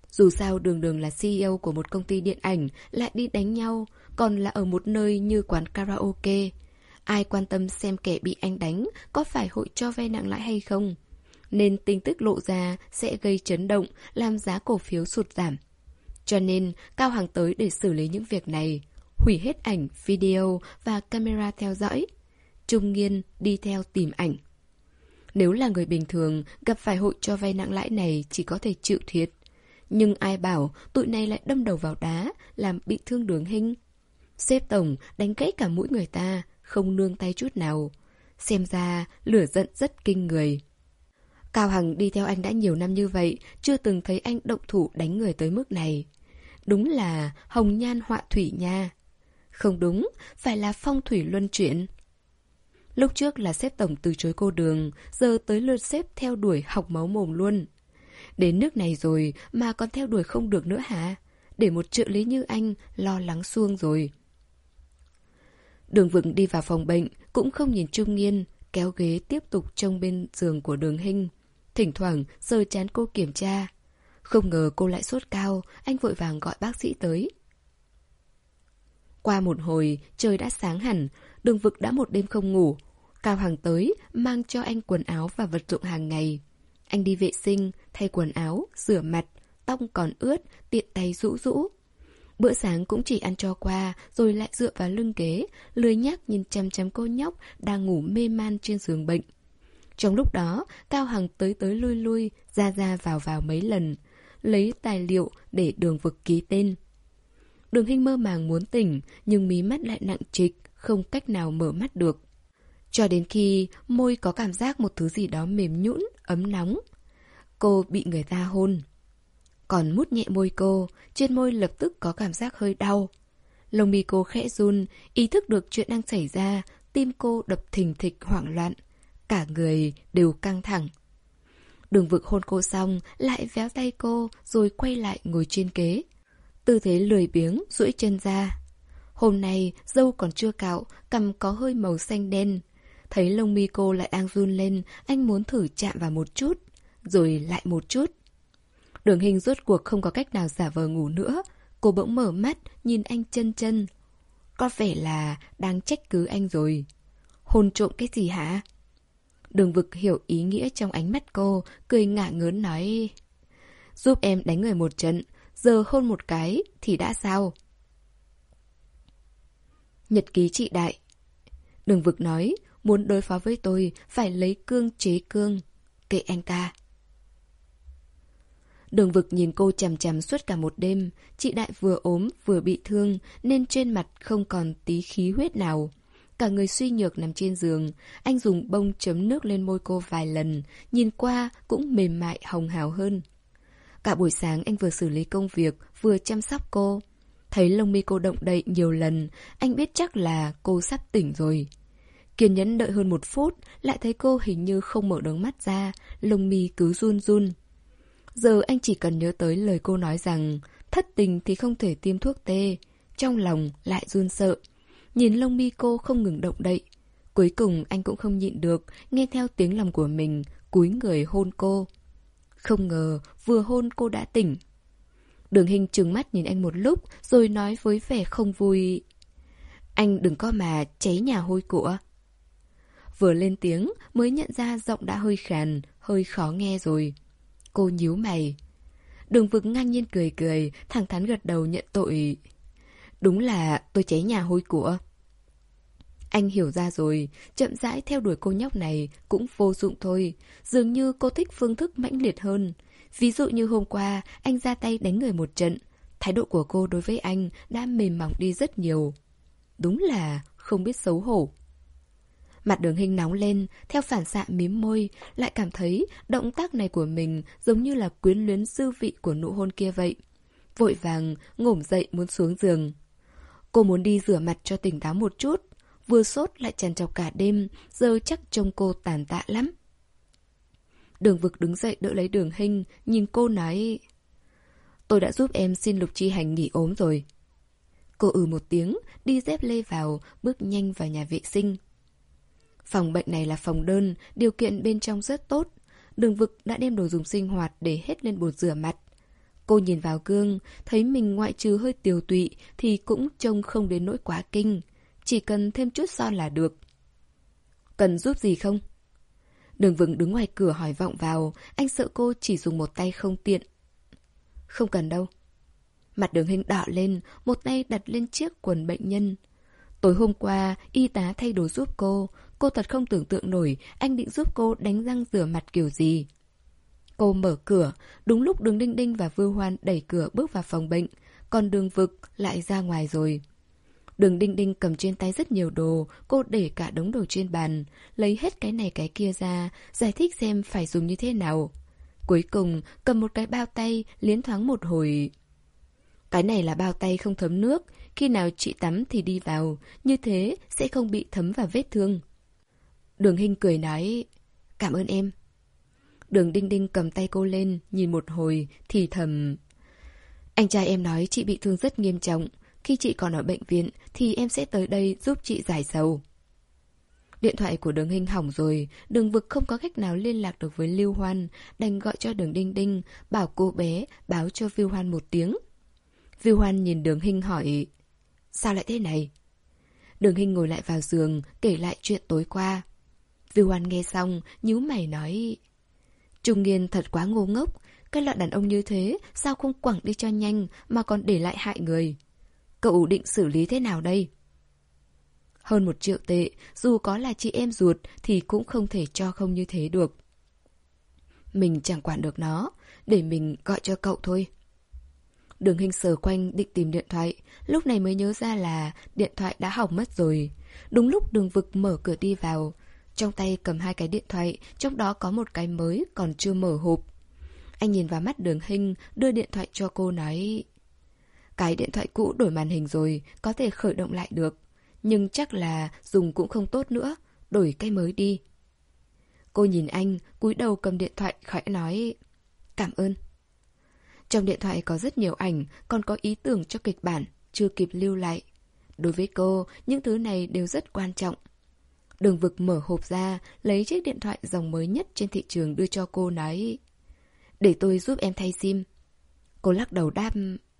Dù sao Đường Đường là xê e ô của một công ty điện ảnh, lại đi đánh nhau, còn là ở một nơi như quán karaoke. Ai quan tâm xem kẻ bị anh đánh có phải hội cho vay nặng lãi hay không? Nên tin tức lộ ra sẽ gây chấn động, làm giá cổ phiếu sụt giảm. Cho nên Cao Hằng tới để xử lý những việc này, hủy hết ảnh, video và camera theo dõi. Trung Nghiên đi theo tìm ảnh. Nếu là người bình thường, gặp phải hội cho vay nặng lãi này chỉ có thể chịu thiệt. Nhưng ai bảo tụi này lại đâm đầu vào đá, làm bị thương Đường Hinh. Sếp tổng đánh gãy cả mũi người ta, không nương tay chút nào. Xem ra lửa giận rất kinh người. Cao Hằng đi theo anh đã nhiều năm như vậy, chưa từng thấy anh động thủ đánh người tới mức này. Đúng là hồng nhan họa thủy nha. Không đúng, phải là phong thủy luân chuyển. Lúc trước là sếp tổng từ chối cô Đường, giờ tới lượt sếp theo đuổi học máu mồm luôn. Đến nước này rồi mà còn theo đuổi không được nữa hả? Để một trợ lý như anh lo lắng xuông rồi. Đường Vực đi vào phòng bệnh, cũng không nhìn Trung Nghiên, kéo ghế tiếp tục trông bên giường của Đường Hinh. Thỉnh thoảng sờ trán cô kiểm tra. Không ngờ cô lại sốt cao, anh vội vàng gọi bác sĩ tới. Qua một hồi, trời đã sáng hẳn, Đường Vực đã một đêm không ngủ. Cao Hằng tới, mang cho anh quần áo và vật dụng hàng ngày. Anh đi vệ sinh, thay quần áo, rửa mặt, tóc còn ướt, tiện tay rũ rũ. Bữa sáng cũng chỉ ăn cho qua, rồi lại dựa vào lưng ghế, lười nhác nhìn chăm chăm cô nhóc đang ngủ mê man trên giường bệnh. Trong lúc đó, Cao Hằng tới tới lui lui, ra ra vào vào mấy lần, lấy tài liệu để Đường Vực ký tên. Đường Hinh mơ màng muốn tỉnh, nhưng mí mắt lại nặng trịch, không cách nào mở mắt được. Cho đến khi môi có cảm giác một thứ gì đó mềm nhũn, ấm nóng. Cô bị người ta hôn. Còn mút nhẹ môi cô, trên môi lập tức có cảm giác hơi đau. Lông mi cô khẽ run, ý thức được chuyện đang xảy ra, tim cô đập thình thịch hoảng loạn. Cả người đều căng thẳng. Đường Vực hôn cô xong, lại véo tay cô, rồi quay lại ngồi trên ghế. Tư thế lười biếng, duỗi chân ra. Hôm nay, râu còn chưa cạo, cằm có hơi màu xanh đen. Thấy lông mi cô lại đang run lên, anh muốn thử chạm vào một chút, rồi lại một chút. Đường Hinh rốt cuộc không có cách nào giả vờ ngủ nữa. Cô bỗng mở mắt, nhìn anh chân chân. Có vẻ là đang trách cứ anh rồi. Hôn trộm cái gì hả? Đường Vực hiểu ý nghĩa trong ánh mắt cô, cười ngả ngớn nói: giúp em đánh người một trận, giờ hôn một cái thì đã sao? Nhật ký chị Đại. Đường Vực nói, muốn đối phó với tôi phải lấy cương chế cương. Kệ anh ta. Đường Vực nhìn cô chằm chằm suốt cả một đêm. Chị Đại vừa ốm vừa bị thương, nên trên mặt không còn tí khí huyết nào. Cả người suy nhược nằm trên giường. Anh dùng bông chấm nước lên môi cô vài lần, nhìn qua cũng mềm mại hồng hào hơn. Cả buổi sáng anh vừa xử lý công việc, vừa chăm sóc cô. Thấy lông mi cô động đậy nhiều lần, anh biết chắc là cô sắp tỉnh rồi. Kiên nhẫn đợi hơn một phút, lại thấy cô hình như không mở được mắt ra, lông mi cứ run run. Giờ anh chỉ cần nhớ tới lời cô nói rằng thất tình thì không thể tiêm thuốc tê. Trong lòng lại run sợ. Nhìn lông mi cô không ngừng động đậy. Cuối cùng anh cũng không nhịn được, nghe theo tiếng lòng của mình, cúi người hôn cô. Không ngờ vừa hôn cô đã tỉnh. Đường Hinh trừng mắt nhìn anh một lúc, rồi nói với vẻ không vui: anh đừng có mà cháy nhà hôi của. Vừa lên tiếng mới nhận ra giọng đã hơi khàn, hơi khó nghe rồi. Cô nhíu mày. Đường Vực ngang nhiên cười cười, thẳng thắn gật đầu nhận tội. Đúng là tôi cháy nhà hôi của. Anh hiểu ra rồi, chậm rãi theo đuổi cô nhóc này cũng vô dụng thôi. Dường như cô thích phương thức mãnh liệt hơn. Ví dụ như hôm qua anh ra tay đánh người một trận, thái độ của cô đối với anh đã mềm mỏng đi rất nhiều. Đúng là không biết xấu hổ. Mặt Đường Hinh nóng lên, theo phản xạ mím môi, lại cảm thấy động tác này của mình giống như là quyến luyến dư vị của nụ hôn kia vậy. Vội vàng ngổm dậy muốn xuống giường. Cô muốn đi rửa mặt cho tỉnh táo một chút. Vừa sốt lại trằn trọc cả đêm, giờ chắc trông cô tàn tạ lắm. Đường Vực đứng dậy đỡ lấy Đường Hinh, nhìn cô nói: tôi đã giúp em xin Lục Chi Hành nghỉ ốm rồi. Cô ừ một tiếng, đi dép lê vào, bước nhanh vào nhà vệ sinh. Phòng bệnh này là phòng đơn, điều kiện bên trong rất tốt. Đường Vực đã đem đồ dùng sinh hoạt để hết lên bồn rửa mặt. Cô nhìn vào gương, thấy mình ngoại trừ hơi tiều tụy thì cũng trông không đến nỗi quá kinh. Chỉ cần thêm chút son là được. Cần giúp gì không? Đường Vừng đứng ngoài cửa hỏi vọng vào, anh sợ cô chỉ dùng một tay không tiện. Không cần đâu. Mặt Đường Hinh đỏ lên, một tay đặt lên chiếc quần bệnh nhân. Tối hôm qua, y tá thay đồ giúp cô. Cô thật không tưởng tượng nổi anh định giúp cô đánh răng rửa mặt kiểu gì. Cô mở cửa, đúng lúc Đường Đinh Đinh và Vưu Hoan đẩy cửa bước vào phòng bệnh, còn Đường Vực lại ra ngoài rồi. Đường Đinh Đinh cầm trên tay rất nhiều đồ, cô để cả đống đồ trên bàn, lấy hết cái này cái kia ra, giải thích xem phải dùng như thế nào. Cuối cùng, cầm một cái bao tay, liến thoáng một hồi. Cái này là bao tay không thấm nước, khi nào chị tắm thì đi vào, như thế sẽ không bị thấm vào vết thương. Đường Hinh cười nói, cảm ơn em. Đường Đinh Đinh cầm tay cô lên, nhìn một hồi, thì thầm. Anh trai em nói chị bị thương rất nghiêm trọng. Khi chị còn ở bệnh viện thì em sẽ tới đây giúp chị giải sầu. Điện thoại của Đường Hinh hỏng rồi, Đường Vực không có cách nào liên lạc được với Lưu Hoan, đành gọi cho Đường Đinh Đinh, bảo cô bé báo cho Vưu Hoan một tiếng. Vưu Hoan nhìn Đường Hinh hỏi, sao lại thế này? Đường Hinh ngồi lại vào giường, kể lại chuyện tối qua. Vưu Hoan nghe xong, nhíu mày nói, Trung Nghiên thật quá ngu ngốc, cái loại đàn ông như thế sao không quẳng đi cho nhanh mà còn để lại hại người. Cậu định xử lý thế nào đây? Hơn một triệu tệ, dù có là chị em ruột thì cũng không thể cho không như thế được. Mình chẳng quản được nó, để mình gọi cho cậu thôi. Đường Hinh sờ quanh định tìm điện thoại, lúc này mới nhớ ra là điện thoại đã hỏng mất rồi. Đúng lúc Đường Vực mở cửa đi vào, trong tay cầm hai cái điện thoại, trong đó có một cái mới còn chưa mở hộp. Anh nhìn vào mắt Đường Hinh, đưa điện thoại cho cô nói, cái điện thoại cũ đổi màn hình rồi, có thể khởi động lại được. Nhưng chắc là dùng cũng không tốt nữa, đổi cái mới đi. Cô nhìn anh, cúi đầu cầm điện thoại khẽ nói, cảm ơn. Trong điện thoại có rất nhiều ảnh, còn có ý tưởng cho kịch bản, chưa kịp lưu lại. Đối với cô, những thứ này đều rất quan trọng. Đường Vực mở hộp ra, lấy chiếc điện thoại dòng mới nhất trên thị trường đưa cho cô nói, để tôi giúp em thay sim. Cô lắc đầu đáp,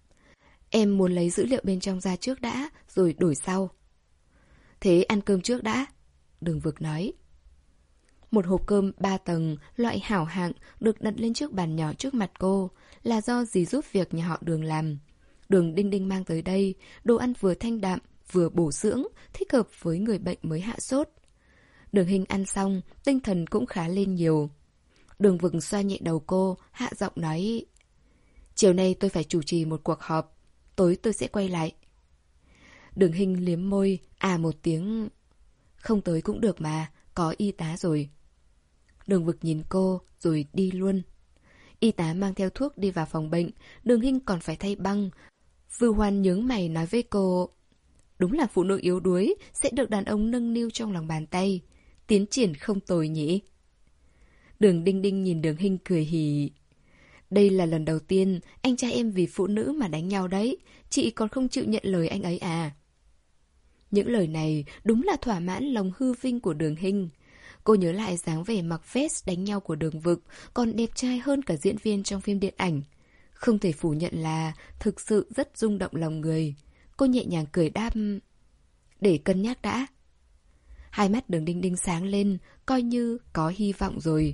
em muốn lấy dữ liệu bên trong ra trước đã, rồi đổi sau. Thế ăn cơm trước đã, Đường Vực nói. Một hộp cơm ba tầng, loại hảo hạng, được đặt lên chiếc bàn nhỏ trước mặt cô, là do dì giúp việc nhà họ Đường làm. Đường Đinh Đinh mang tới đây, đồ ăn vừa thanh đạm, vừa bổ dưỡng, thích hợp với người bệnh mới hạ sốt. Đường Hinh ăn xong, tinh thần cũng khá lên nhiều. Đường Vực xoa nhẹ đầu cô, hạ giọng nói, chiều nay tôi phải chủ trì một cuộc họp, tối tôi sẽ quay lại. Đường Hinh liếm môi, à một tiếng, không tới cũng được mà, có y tá rồi. Đường Vực nhìn cô, rồi đi luôn. Y tá mang theo thuốc đi vào phòng bệnh, Đường Hinh còn phải thay băng. Vưu Hoan nhướng mày nói với cô, đúng là phụ nữ yếu đuối sẽ được đàn ông nâng niu trong lòng bàn tay. Tiến triển không tồi nhỉ? Đường Đinh Đinh nhìn Đường Hinh cười hì. Đây là lần đầu tiên anh trai em vì phụ nữ mà đánh nhau đấy. Chị còn không chịu nhận lời anh ấy à? Những lời này đúng là thỏa mãn lòng hư vinh của Đường Hinh. Cô nhớ lại dáng vẻ mặc vest đánh nhau của Đường Vực, còn đẹp trai hơn cả diễn viên trong phim điện ảnh. Không thể phủ nhận là thực sự rất rung động lòng người. Cô nhẹ nhàng cười đáp, để cân nhắc đã. Hai mắt Đường Đinh Đinh sáng lên, coi như có hy vọng rồi.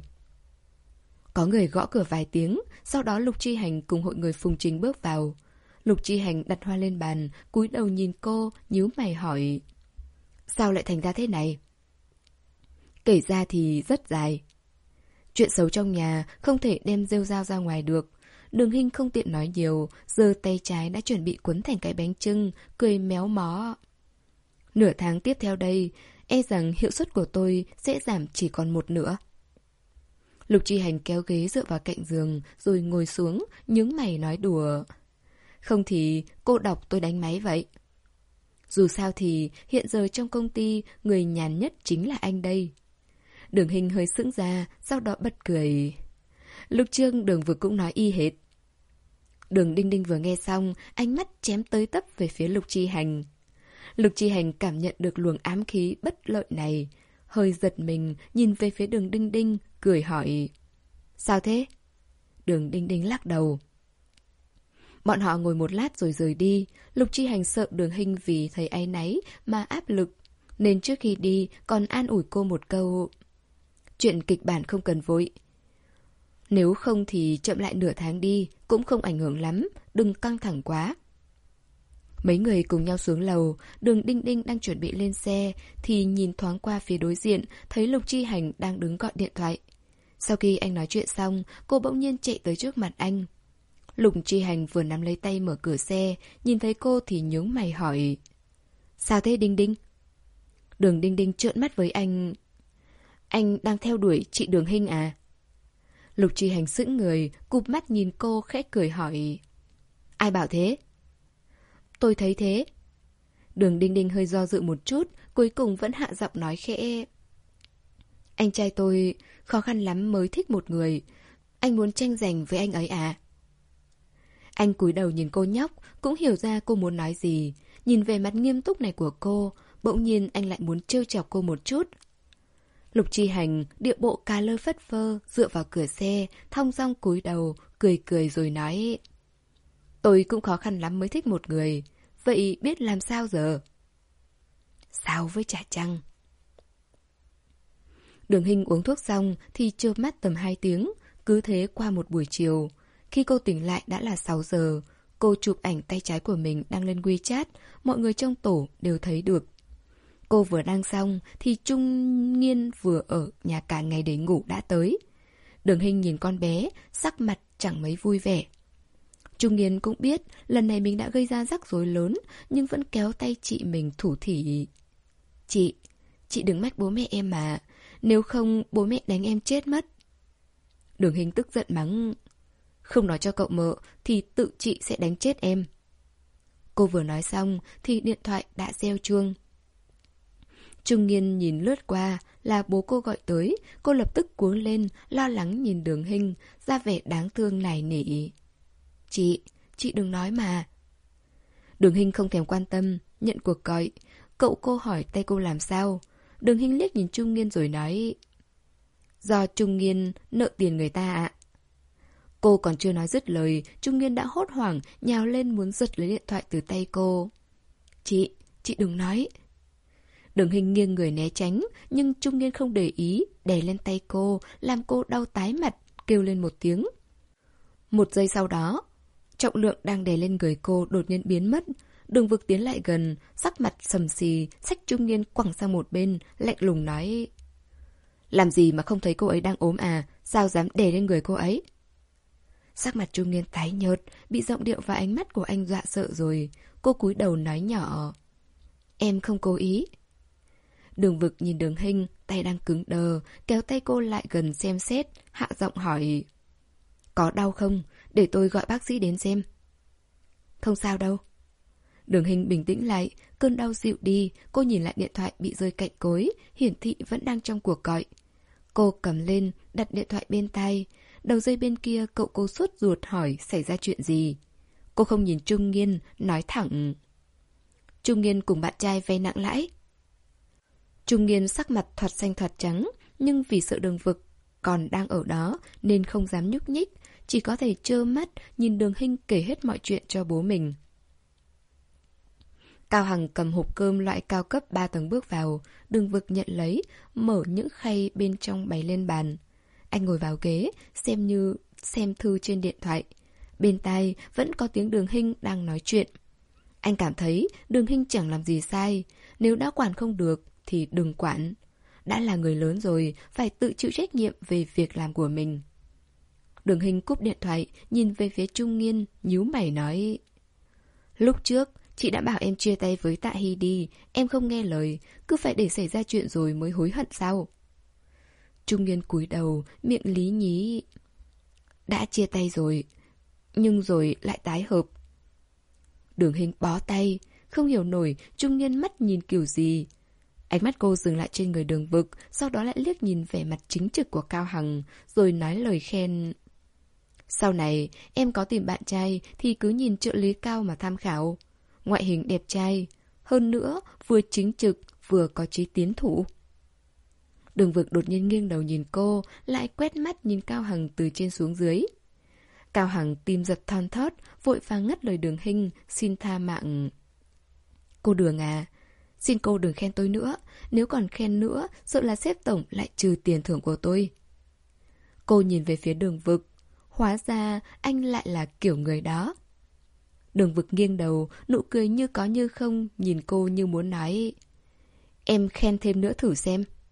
Có người gõ cửa vài tiếng, sau đó Lục Chi Hành cùng hội người Phùng Trình bước vào. Lục Chi Hành đặt hoa lên bàn, cúi đầu nhìn cô, nhíu mày hỏi, sao lại thành ra thế này? Kể ra thì rất dài. Chuyện xấu trong nhà không thể đem rêu rao ra ngoài được. Đường Hinh không tiện nói nhiều, giơ tay trái đã chuẩn bị cuốn thành cái bánh chưng, cười méo mó. Nửa tháng tiếp theo đây, e rằng hiệu suất của tôi sẽ giảm chỉ còn một nửa. Lục Chi Hành kéo ghế dựa vào cạnh giường, rồi ngồi xuống, nhướng mày nói đùa. Không thì cô đọc tôi đánh máy vậy. Dù sao thì hiện giờ trong công ty người nhàn nhất chính là anh đây. Đường Hinh hơi sững ra, sau đó bật cười. Lúc trước Đường Vực cũng nói y hệt. Đường Đinh Đinh vừa nghe xong, ánh mắt chém tới tấp về phía Lục Chi Hành. Lục Chi Hành cảm nhận được luồng ám khí bất lợi này, hơi giật mình nhìn về phía Đường Đinh Đinh, cười hỏi, sao thế? Đường Đinh Đinh lắc đầu. Bọn họ ngồi một lát rồi rời đi. Lục Chi Hành sợ Đường Hinh vì thấy áy náy mà áp lực, nên trước khi đi còn an ủi cô một câu: chuyện kịch bản không cần vội. Nếu không thì chậm lại nửa tháng đi, cũng không ảnh hưởng lắm, đừng căng thẳng quá. Mấy người cùng nhau xuống lầu, Đường Đinh Đinh đang chuẩn bị lên xe thì nhìn thoáng qua phía đối diện, thấy Lục Chi Hành đang đứng gọi điện thoại. Sau khi anh nói chuyện xong, cô bỗng nhiên chạy tới trước mặt anh. Lục Chi Hành vừa nắm lấy tay mở cửa xe, nhìn thấy cô thì nhướng mày hỏi: sao thế Đinh Đinh? Đường Đinh Đinh trợn mắt với anh: anh đang theo đuổi chị Đường Hinh à? Lục Chi Hành sững người, cụp mắt nhìn cô khẽ cười hỏi: ai bảo thế? Tôi thấy thế. Đường Đinh Đinh hơi do dự một chút, cuối cùng vẫn hạ giọng nói khẽ: anh trai tôi khó khăn lắm mới thích một người. Anh muốn tranh giành với anh ấy à? Anh cúi đầu nhìn cô nhóc, cũng hiểu ra cô muốn nói gì. Nhìn về mặt nghiêm túc này của cô, bỗng nhiên anh lại muốn trêu chọc cô một chút. Lục Chi Hành điệu bộ cà lơ phất phơ, dựa vào cửa xe, thong dong cúi đầu, cười cười rồi nói: tôi cũng khó khăn lắm mới thích một người. Vậy biết làm sao giờ? Sao với chả chăng? Đường Hinh uống thuốc xong thì chợp mắt tầm hai tiếng, cứ thế qua một buổi chiều. Khi cô tỉnh lại đã là sáu giờ. Cô chụp ảnh tay trái của mình đăng lên WeChat, mọi người trong tổ đều thấy được. Cô vừa đăng xong thì Trung Nghiên vừa ở nhà cả ngày để ngủ đã tới. Đường Hinh nhìn con bé, sắc mặt chẳng mấy vui vẻ. Trung Nghiên cũng biết lần này mình đã gây ra rắc rối lớn, nhưng vẫn kéo tay chị mình thủ thỉ: Chị, chị đừng mách bố mẹ em mà, nếu không bố mẹ đánh em chết mất. Đường Hinh tức giận mắng: không nói cho cậu mợ thì tự chị sẽ đánh chết em. Cô vừa nói xong thì điện thoại đã reo chuông. Trung Nghiên nhìn lướt qua là bố cô gọi tới, cô lập tức cuống lên, lo lắng nhìn Đường Hinh, ra vẻ đáng thương nài nỉ: Chị, chị đừng nói mà. Đường Hinh không thèm quan tâm, nhận cuộc gọi. Cậu cô hỏi tay cô làm sao. Đường Hinh liếc nhìn Trung Nghiên rồi nói: do Trung Nghiên nợ tiền người ta ạ. Cô còn chưa nói dứt lời, Trung Nghiên đã hốt hoảng nhào lên muốn giật lấy điện thoại từ tay cô. Chị, chị đừng nói. Đường Hinh nghiêng người né tránh, nhưng Trung Nghiên không để ý, đè lên tay cô, làm cô đau tái mặt, kêu lên một tiếng. Một giây sau đó, trọng lượng đang đè lên người cô đột nhiên biến mất. Đường Vực tiến lại gần, sắc mặt sầm xì, xách Trung Nghiên quẳng sang một bên, lạnh lùng nói: làm gì mà không thấy cô ấy đang ốm à, sao dám đè lên người cô ấy? Sắc mặt Trung Nghiên tái nhợt, bị giọng điệu và ánh mắt của anh dọa sợ rồi. Cô cúi đầu nói nhỏ: em không cố ý. Đường Vực nhìn Đường Hinh, tay đang cứng đờ, kéo tay cô lại gần xem xét, hạ giọng hỏi: có đau không? Để tôi gọi bác sĩ đến xem. Không sao đâu. Đường Hinh bình tĩnh lại, cơn đau dịu đi, cô nhìn lại điện thoại bị rơi cạnh gối, hiển thị vẫn đang trong cuộc gọi. Cô cầm lên, đặt điện thoại bên tai. Đầu dây bên kia cậu cô sốt ruột hỏi xảy ra chuyện gì. Cô không nhìn Trung Nghiên, nói thẳng: Trung Nghiên cùng bạn trai vay nặng lãi. Trung Nghiên sắc mặt thoạt xanh thoạt trắng, nhưng vì sợ Đường Vực còn đang ở đó nên không dám nhúc nhích, chỉ có thể trơ mắt nhìn Đường Hinh kể hết mọi chuyện cho bố mình. Cao Hằng cầm hộp cơm loại cao cấp ba tầng bước vào, Đường Vực nhận lấy, mở những khay bên trong bày lên bàn. Anh ngồi vào ghế, xem như xem thư trên điện thoại. Bên tai vẫn có tiếng Đường Hinh đang nói chuyện. Anh cảm thấy Đường Hinh chẳng làm gì sai, nếu đã quản không được thì đừng quản. Đã là người lớn rồi, phải tự chịu trách nhiệm về việc làm của mình. Đường Hinh cúp điện thoại, nhìn về phía Trung Nghiên, nhíu mày nói: lúc trước, chị đã bảo em chia tay với Tạ Hy đi, em không nghe lời, cứ phải để xảy ra chuyện rồi mới hối hận sao? Trung Nghiên cúi đầu, miệng lý nhí: đã chia tay rồi, nhưng rồi lại tái hợp. Đường Hinh bó tay, không hiểu nổi Trung Nghiên mắt nhìn kiểu gì. Ánh mắt cô dừng lại trên người Đường Vực, sau đó lại liếc nhìn vẻ mặt chính trực của Cao Hằng, rồi nói lời khen: sau này, em có tìm bạn trai thì cứ nhìn trợ lý Cao mà tham khảo. Ngoại hình đẹp trai, hơn nữa vừa chính trực vừa có chí tiến thủ. Đường Vực đột nhiên nghiêng đầu nhìn cô, lại quét mắt nhìn Cao Hằng từ trên xuống dưới. Cao Hằng tim giật thon thót, vội vàng ngắt lời Đường Hinh, xin tha mạng. Cô Đường à, xin cô đừng khen tôi nữa, nếu còn khen nữa, sợ là sếp tổng lại trừ tiền thưởng của tôi. Cô nhìn về phía Đường Vực, hóa ra anh lại là kiểu người đó. Đường Vực nghiêng đầu, nụ cười như có như không, nhìn cô như muốn nói: Em khen thêm nữa thử xem.